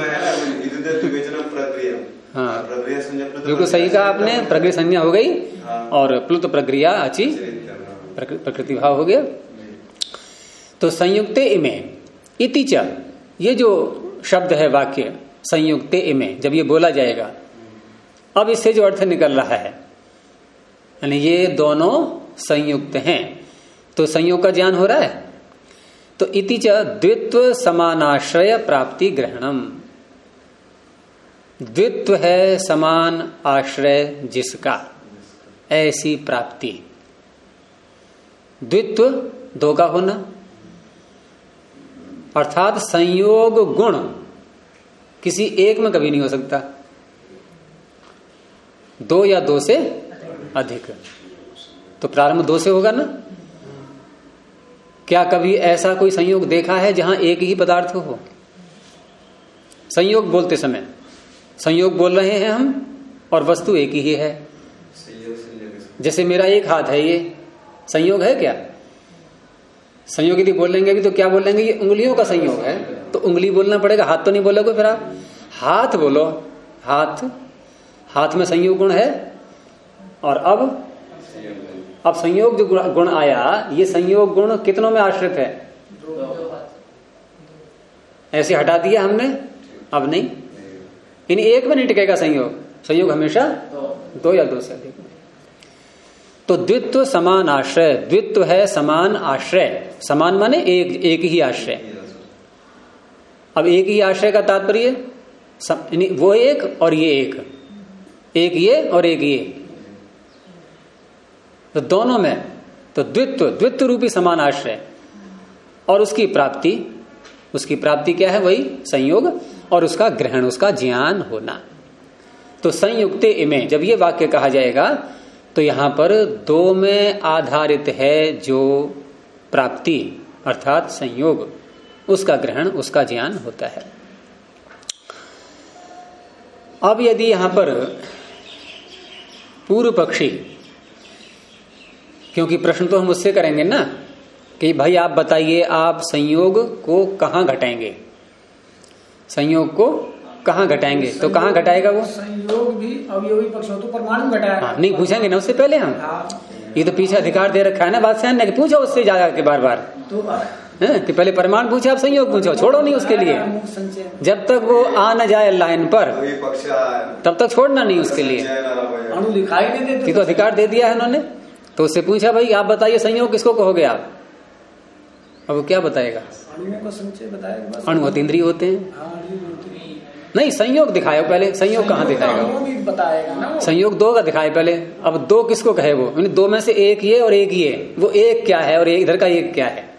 हाँ बिल्कुल सही कहा आपने, प्रकृति संज्ञा हो गई और प्लुत प्रक्रिया अची प्रकृति भाव हो गया। तो संयुक्ते इमे इति च, ये जो शब्द है वाक्य, संयुक्ते इमे, जब ये बोला जाएगा, अब इससे जो अर्थ निकल रहा है यानी ये दोनों संयुक्त हैं, तो संयोग का ज्ञान हो रहा है। तो इति च द्वित्व समानाश्रय प्राप्ति ग्रहणम, द्वित्व है समान आश्रय जिसका, ऐसी प्राप्ति। द्वित्व दो का होना, अर्थात संयोग गुण किसी एक में कभी नहीं हो सकता, दो या दो से अधिक। तो प्रारंभ दो से होगा ना। क्या कभी ऐसा कोई संयोग देखा है जहां एक ही पदार्थ हो? संयोग बोलते समय संयोग बोल रहे हैं हम और वस्तु एक ही है। जैसे मेरा एक हाथ है, ये संयोग है क्या? संयोग यदि बोलेंगे भी तो क्या बोलेंगे? ये उंगलियों का संयोग है, तो उंगली बोलना पड़ेगा, हाथ तो नहीं बोलोगे। फिर आप हाथ बोलो, हाथ, हाथ में संयोग गुण है। और अब संयोग जो गुण आया, ये संयोग गुण कितनों में आश्रित है? ऐसे हटा दिया हमने, अब नहीं, इन एक में नहीं टिकेगा संयोग। संयोग हमेशा दो या दो से अधिक। तो द्वित्व समान आश्रय, द्वित्व है समान आश्रय, समान माने एक ही आश्रय। अब एक ही आश्रय का तात्पर्य वो एक और ये एक ये और एक ये, तो दोनों में तो द्वित्व रूपी समान आश्रय और उसकी प्राप्ति क्या है? वही संयोग और उसका ग्रहण, उसका ज्ञान होना। तो संयुक्ते इमे, जब ये वाक्य कहा जाएगा तो यहां पर दो में आधारित है जो प्राप्ति अर्थात संयोग, उसका ग्रहण, उसका ज्ञान होता है। अब यदि यहां पर पूर्व पक्षी, क्योंकि प्रश्न तो हम उससे करेंगे ना कि भाई आप बताइए, आप संयोग को कहां घटाएंगे? संयोग को कहां घटाएंगे? तो कहां घटाएगा वो? संयोग भी अवयवी पक्ष हो तो परमाणु घटाएगा। हाँ, नहीं पूछेंगे ना उससे पहले हम। ये तो पीछे अधिकार दे रखा है ना बादशाह ने कि पूछो उससे जाकर के बार बार कि पहले परमाणु पूछो, आप संयोग पूछो, छोड़ो नहीं उसके लिए। जब तक वो आ न जाए लाइन पर तब तक छोड़ना नहीं उसके लिए। अणु दिखाई नहीं देते, तो अधिकार दे दिया है उन्होंने। तो उससे पूछा भाई आप बताइए संयोग किसको कहोगे आप? अब वो क्या बताएगा? अणुओं का संचय बताएगा। अणु अतीन्द्रिय होते हैं। नहीं, संयोग दिखाए पहले। संयोग कहाँ दिखाएगा? बताएगा ना, संयोग दो का दिखाए पहले। अब दो किसको कहे? वो दो में से एक ये और एक ये, वो एक क्या है और इधर का एक क्या है?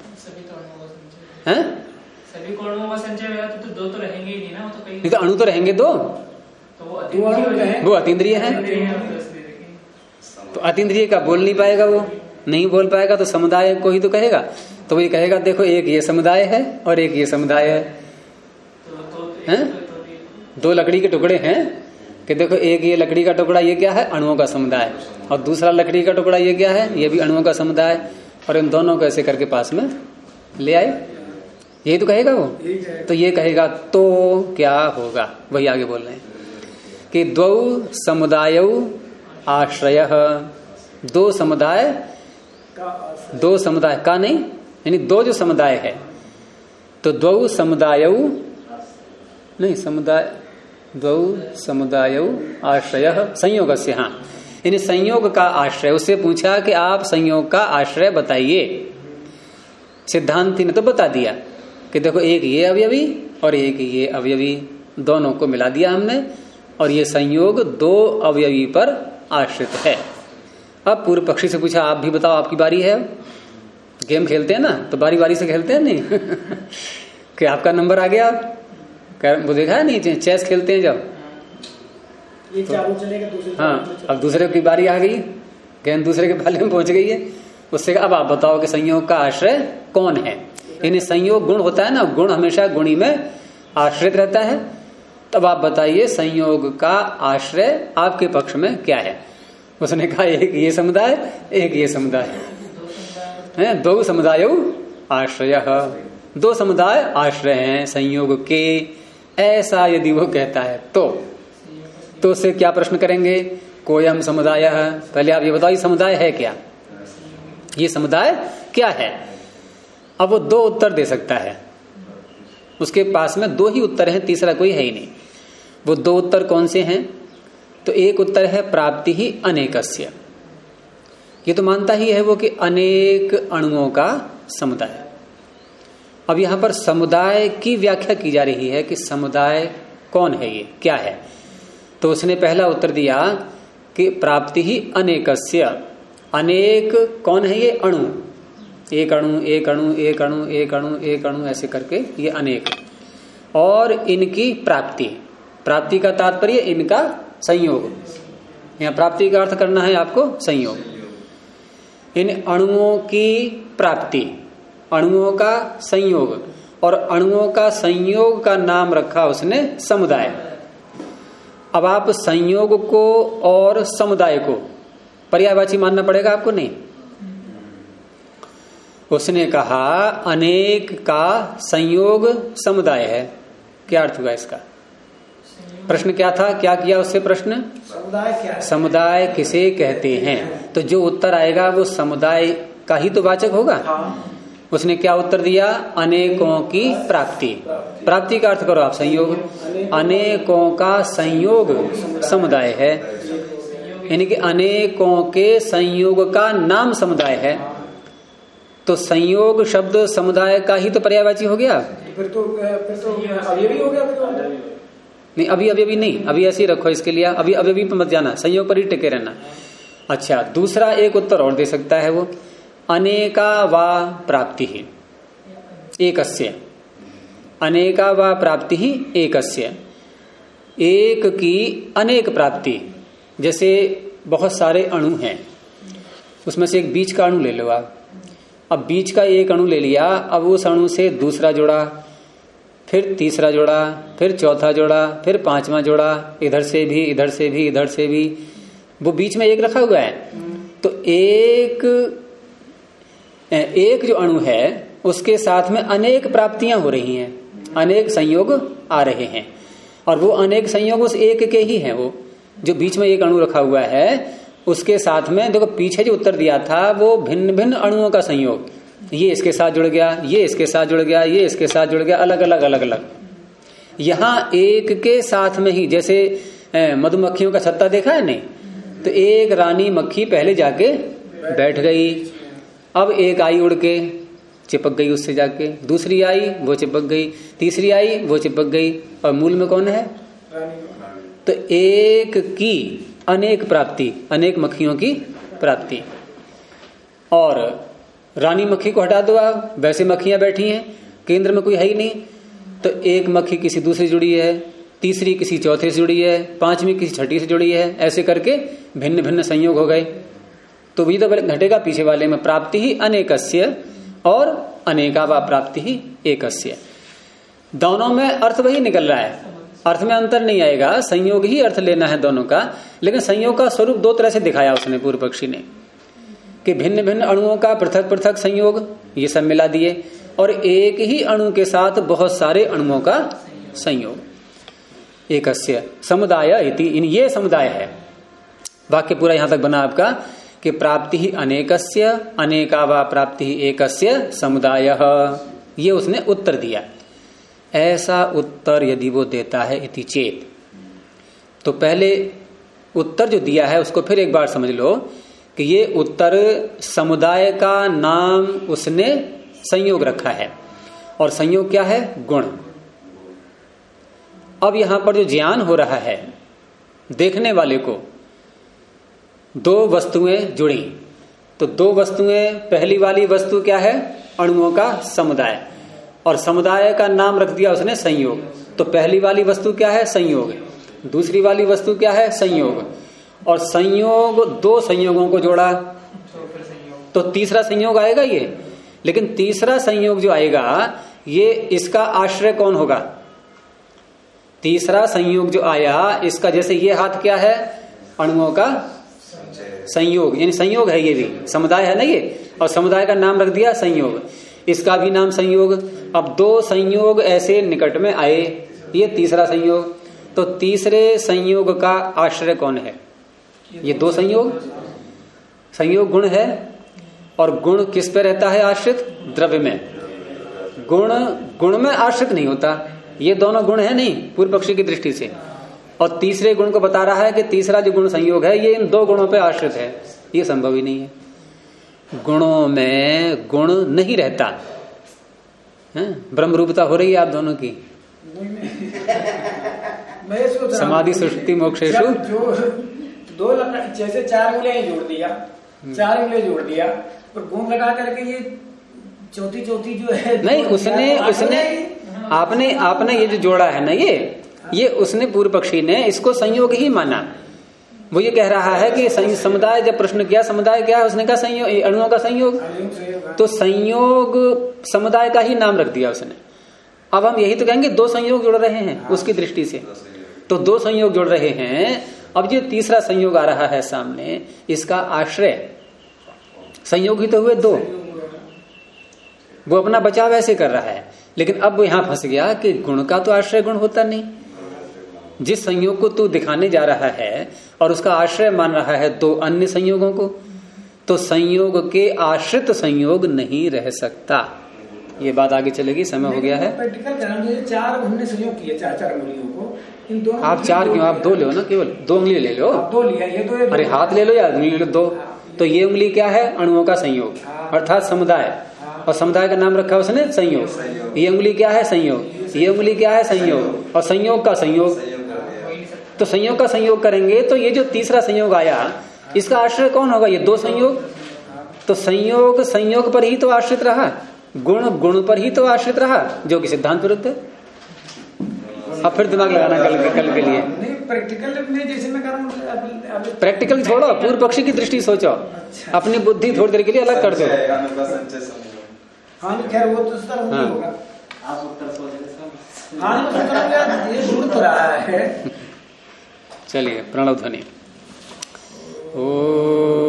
सभी को अणुओं का संचय होगा तो दो तो रहेंगे ही नहीं ना, वो तो कहीं नहीं तो अणु तो रहेंगे दो, तो वो अतीन्द्रिय है। तो अतीन्द्रिय का बोल नहीं पाएगा, वो नहीं बोल पाएगा तो समुदाय को ही तो कहेगा। तो वही कहेगा देखो एक ये समुदाय है और एक ये समुदाय है। दो लकड़ी के टुकड़े हैं कि देखो एक ये लकड़ी का टुकड़ा ये क्या है? अणुओं का समुदाय, और दूसरा लकड़ी का टुकड़ा ये क्या है? ये भी अणुओं का समुदाय। और इन दोनों को ऐसे करके पास में ले आए, यही तो कहेगा वो। तो ये कहेगा तो क्या होगा? वही आगे बोल रहे हैं कि द्वौ समुदायौ आश्रय, दो समुदाय का नहीं, यानी दो जो समुदाय है तो द्वौ समुदायौ नहीं, द्वौ समुदायौ आश्रय संयोगस्य। हाँ, यानी संयोग का आश्रय। उससे पूछा कि आप संयोग का आश्रय बताइए। सिद्धांति ने तो बता दिया कि देखो एक ये अवयवी और एक ये अवयवी, दोनों को मिला दिया हमने, और ये संयोग दो अवयवी पर आश्रित है। अब पूर्व पक्षी से पूछा आप भी बताओ, आपकी बारी है। गेम खेलते हैं ना तो बारी बारी से खेलते हैं नहीं कि आपका नंबर आ गया। वो देखा है नहीं, चेस खेलते हैं जब, ये चालू चलेगा दूसरे। हाँ, अब दूसरे की बारी आ गई, गेंद दूसरे के भाले में पहुंच गई है। उससे अब आप बताओ कि संयोग का आश्रय कौन है? यानी संयोग गुण होता है ना, गुण हमेशा गुणी में आश्रित रहता है। तब आप बताइए संयोग का आश्रय आपके पक्ष में क्या है? उसने कहा एक ये समुदाय, एक ये समुदाय है। दो समुदाय आश्रय, दो समुदाय आश्रय हैं संयोग के। ऐसा यदि वो कहता है तो उससे क्या प्रश्न करेंगे? कोयम समुदाय है। पहले आप ये बताओ ये समुदाय है क्या? ये समुदाय क्या है? अब वो दो उत्तर दे सकता है, उसके पास में दो ही उत्तर हैं, तीसरा कोई है ही नहीं। वो दो उत्तर कौन से हैं? तो एक उत्तर है प्राप्ति ही अनेकस्य, ये तो मानता ही है वो कि अनेक अणुओं का समुदाय। अब यहां पर समुदाय की व्याख्या की जा रही है कि समुदाय कौन है, ये क्या है। तो उसने पहला उत्तर दिया कि प्राप्ति ही अनेकस्य, अनेक कौन है ये? अणु, एक अणु एक अणु एक अणु एक अणु एक अणु ऐसे करके ये अनेक, और इनकी प्राप्ति, प्राप्ति का तात्पर्य इनका संयोग। यहाँ प्राप्ति का अर्थ करना है आपको संयोग। इन अणुओं की प्राप्ति, अणुओं का संयोग, और अणुओं का संयोग का नाम रखा उसने समुदाय। अब आप संयोग को और समुदाय को पर्यायवाची मानना पड़ेगा आपको? नहीं, उसने कहा अनेक का संयोग समुदाय है। क्या अर्थ हुआ इसका? प्रश्न क्या था, क्या किया उससे प्रश्न? समुदाय क्या है? समुदाय किसे कहते हैं? तो जो उत्तर आएगा वो समुदाय का ही तो वाचक होगा। हाँ। उसने क्या उत्तर दिया? अनेकों की प्राप्ति। प्राप्ति का अर्थ करो आप संयोग, अनेकों का संयोग समुदाय है, यानी कि अनेकों के संयोग का नाम समुदाय है। तो संयोग शब्द समुदाय का ही तो पर्यायवाची हो गया। फिर तो अवयवी हो गया। नहीं, अभी नहीं, अभी ऐसे ही रखो इसके लिए, अभी पे मत जाना, संयोग पर ही टिके रहना। अच्छा, दूसरा एक उत्तर और दे सकता है वो, अनेका वा प्राप्ति ही एकस्य, अनेका वा प्राप्ति ही एकस्य, एक की अनेक प्राप्ति। जैसे बहुत सारे अणु हैं, उसमें से एक बीच का अणु ले लो आप। अब बीच का एक अणु ले लिया, अब उस अणु से दूसरा जोड़ा, फिर तीसरा जोड़ा, फिर चौथा जोड़ा, फिर पांचवा जोड़ा, इधर से भी इधर से भी इधर से भी, वो बीच में एक रखा हुआ है। तो एक जो अणु है उसके साथ में अनेक प्राप्तियां हो रही हैं, अनेक संयोग आ रहे हैं, और वो अनेक संयोग उस एक के ही हैं। वो जो बीच में एक अणु रखा हुआ है उसके साथ में, देखो पीछे जो उत्तर दिया था वो भिन्न भिन्न अणुओं का संयोग, ये इसके साथ जुड़ गया, ये इसके साथ जुड़ गया, ये इसके साथ जुड़ गया, अलग अलग अलग अलग। यहां एक के साथ में ही, जैसे मधुमक्खियों का छत्ता देखा है नहीं, तो एक रानी मक्खी पहले जाके बैठ गई, अब एक आई उड़ के चिपक गई उससे जाके, दूसरी आई वो चिपक गई, तीसरी आई वो चिपक गई, और मूल में कौन है? तो एक की अनेक प्राप्ति, अनेक मक्खियों की प्राप्ति। और रानी मक्खी को हटा दो आप, वैसे मक्खियां बैठी हैं, केंद्र में कोई है ही नहीं, तो एक मक्खी किसी दूसरी जुड़ी है, तीसरी किसी चौथे से जुड़ी है, पांचवी किसी छठी से जुड़ी है, ऐसे करके भिन्न भिन्न संयोग हो गए। तो भी तो घटेगा पीछे वाले में, प्राप्ति ही अनेकस्य और अनेका वा प्राप्ति ही एकस्य। दोनों में अर्थ वही निकल रहा है, अर्थ में अंतर नहीं आएगा, संयोग ही अर्थ लेना है दोनों का। लेकिन संयोग का स्वरूप दो तरह से दिखाया उसने, पूर्व पक्षी ने, कि भिन्न भिन्न अणुओं का पृथक पृथक संयोग, ये सब मिला दिए, और एक ही अणु के साथ बहुत सारे अणुओं का संयोग। एकस्य समुदाय इति, इन ये समुदाय है। वाक्य पूरा यहां तक बना आपका कि प्राप्ति ही अनेकस्य, अनेका वा प्राप्ति ही एकस्य समुदायः, ये उसने उत्तर दिया। ऐसा उत्तर यदि वो देता है इति चेत, तो पहले उत्तर जो दिया है उसको फिर एक बार समझ लो कि ये उत्तर समुदाय का नाम उसने संयोग रखा है, और संयोग क्या है? गुण। अब यहां पर जो ज्ञान हो रहा है देखने वाले को, दो वस्तुएं जुड़ी, तो दो वस्तुएं, पहली वाली वस्तु क्या है? अणुओं का समुदाय, और समुदाय का नाम रख दिया उसने संयोग। तो पहली वाली वस्तु क्या है? संयोग। दूसरी वाली वस्तु क्या है? संयोग। और संयोग, दो संयोगों को जोड़ा तो तीसरा संयोग आएगा ये। लेकिन तीसरा संयोग जो आएगा ये, इसका आश्रय कौन होगा? तीसरा संयोग जो आया इसका, जैसे ये हाथ क्या है? अणुओं का संयोग, यानी संयोग है, ये भी समुदाय है ना ये, और समुदाय का नाम रख दिया संयोग, इसका भी नाम संयोग। अब दो संयोग ऐसे निकट में आए, ये तीसरा संयोग। तो तीसरे संयोग का आश्रय कौन है? ये दो संयोग, संयोग गुण है, और गुण किस पे रहता है आश्रित? द्रव्य में। गुण गुण में आश्रित नहीं होता, ये दोनों गुण है नहीं पूर्व पक्षी की दृष्टि से, और तीसरे गुण को बता रहा है कि तीसरा जो गुण संयोग है ये इन दो गुणों पे आश्रित है। ये संभव ही नहीं है। गुणों में गुण नहीं रहता है। ब्रह्म रूपता हो रही है आप दोनों की। समाधि सुषुप्ति मोक्षेषु जो दो जैसे 4 उंगलियां जोड़ दिया, 4 उंगलियां जोड़ दिया और गुण लगा करके ये चौथी जो है नहीं, उसने आपने ये जो जोड़ा है ना, ये उसने पूर्व पक्षी ने इसको संयोग ही माना। वो ये कह रहा है कि समुदाय, जब प्रश्न किया समुदाय क्या है, उसने कहा संयोग, अणुओं का संयोग। तो संयोग समुदाय का ही नाम रख दिया उसने। अब हम यही तो कहेंगे 2 संयोग जुड़ रहे हैं उसकी दृष्टि से, तो 2 संयोग जुड़ रहे हैं। अब ये तीसरा संयोग आ रहा है सामने, इसका आश्रय संयोग ही तो हुए 2। वो अपना बचाव ऐसे कर रहा है, लेकिन अब वो यहां फंस गया कि गुण का तो आश्रय गुण होता नहीं। जिस संयोग को तू दिखाने जा रहा है और उसका आश्रय मान रहा है 2 अन्य संयोगों को, तो संयोग के आश्रित संयोग नहीं रह सकता। ये बात आगे चलेगी, समय हो गया है। प्रैक्टिकल करेंगे 4 हमने संयोग किए 4 उंगलियों को, इन दोनों आप 4 क्यों, आप 2 लो ना, केवल 2 उंगली ले लो। 2 लिया, ये तो अरे हाथ ले लो या उंगली ले लो 2। तो ये उंगली क्या है, अणुओं का संयोग अर्थात समुदाय, और समुदाय का नाम रखा उसने संयोग। ये उंगली क्या है, संयोग। ये उंगली क्या है, संयोग, और संयोग का संयोग। तो संयोग का संयोग करेंगे तो ये जो तीसरा संयोग आया इसका आश्रय कौन होगा, ये 2 संयोग। तो संयोग संयोग पर ही तो आश्रित रहा, गुण गुण पर ही तो आश्रित रहा, जो कि सिद्धांत विरुद्ध है। अब फिर दिमाग लगाना कल के लिए। नहीं, प्रैक्टिकल में जैसे मैं कर रहा हूँ, प्रैक्टिकल छोड़ो, पूर्व पक्षी की दृष्टि सोचो। अच्छा। अपनी बुद्धि थोड़ी देर के लिए अलग कर दो। हाँ खैर वो तो सर नहीं होगा, आप उत्तर सोच। हाँ ये जुड़ तो रहा है। चलिए, प्रणव ध्वनि। ओ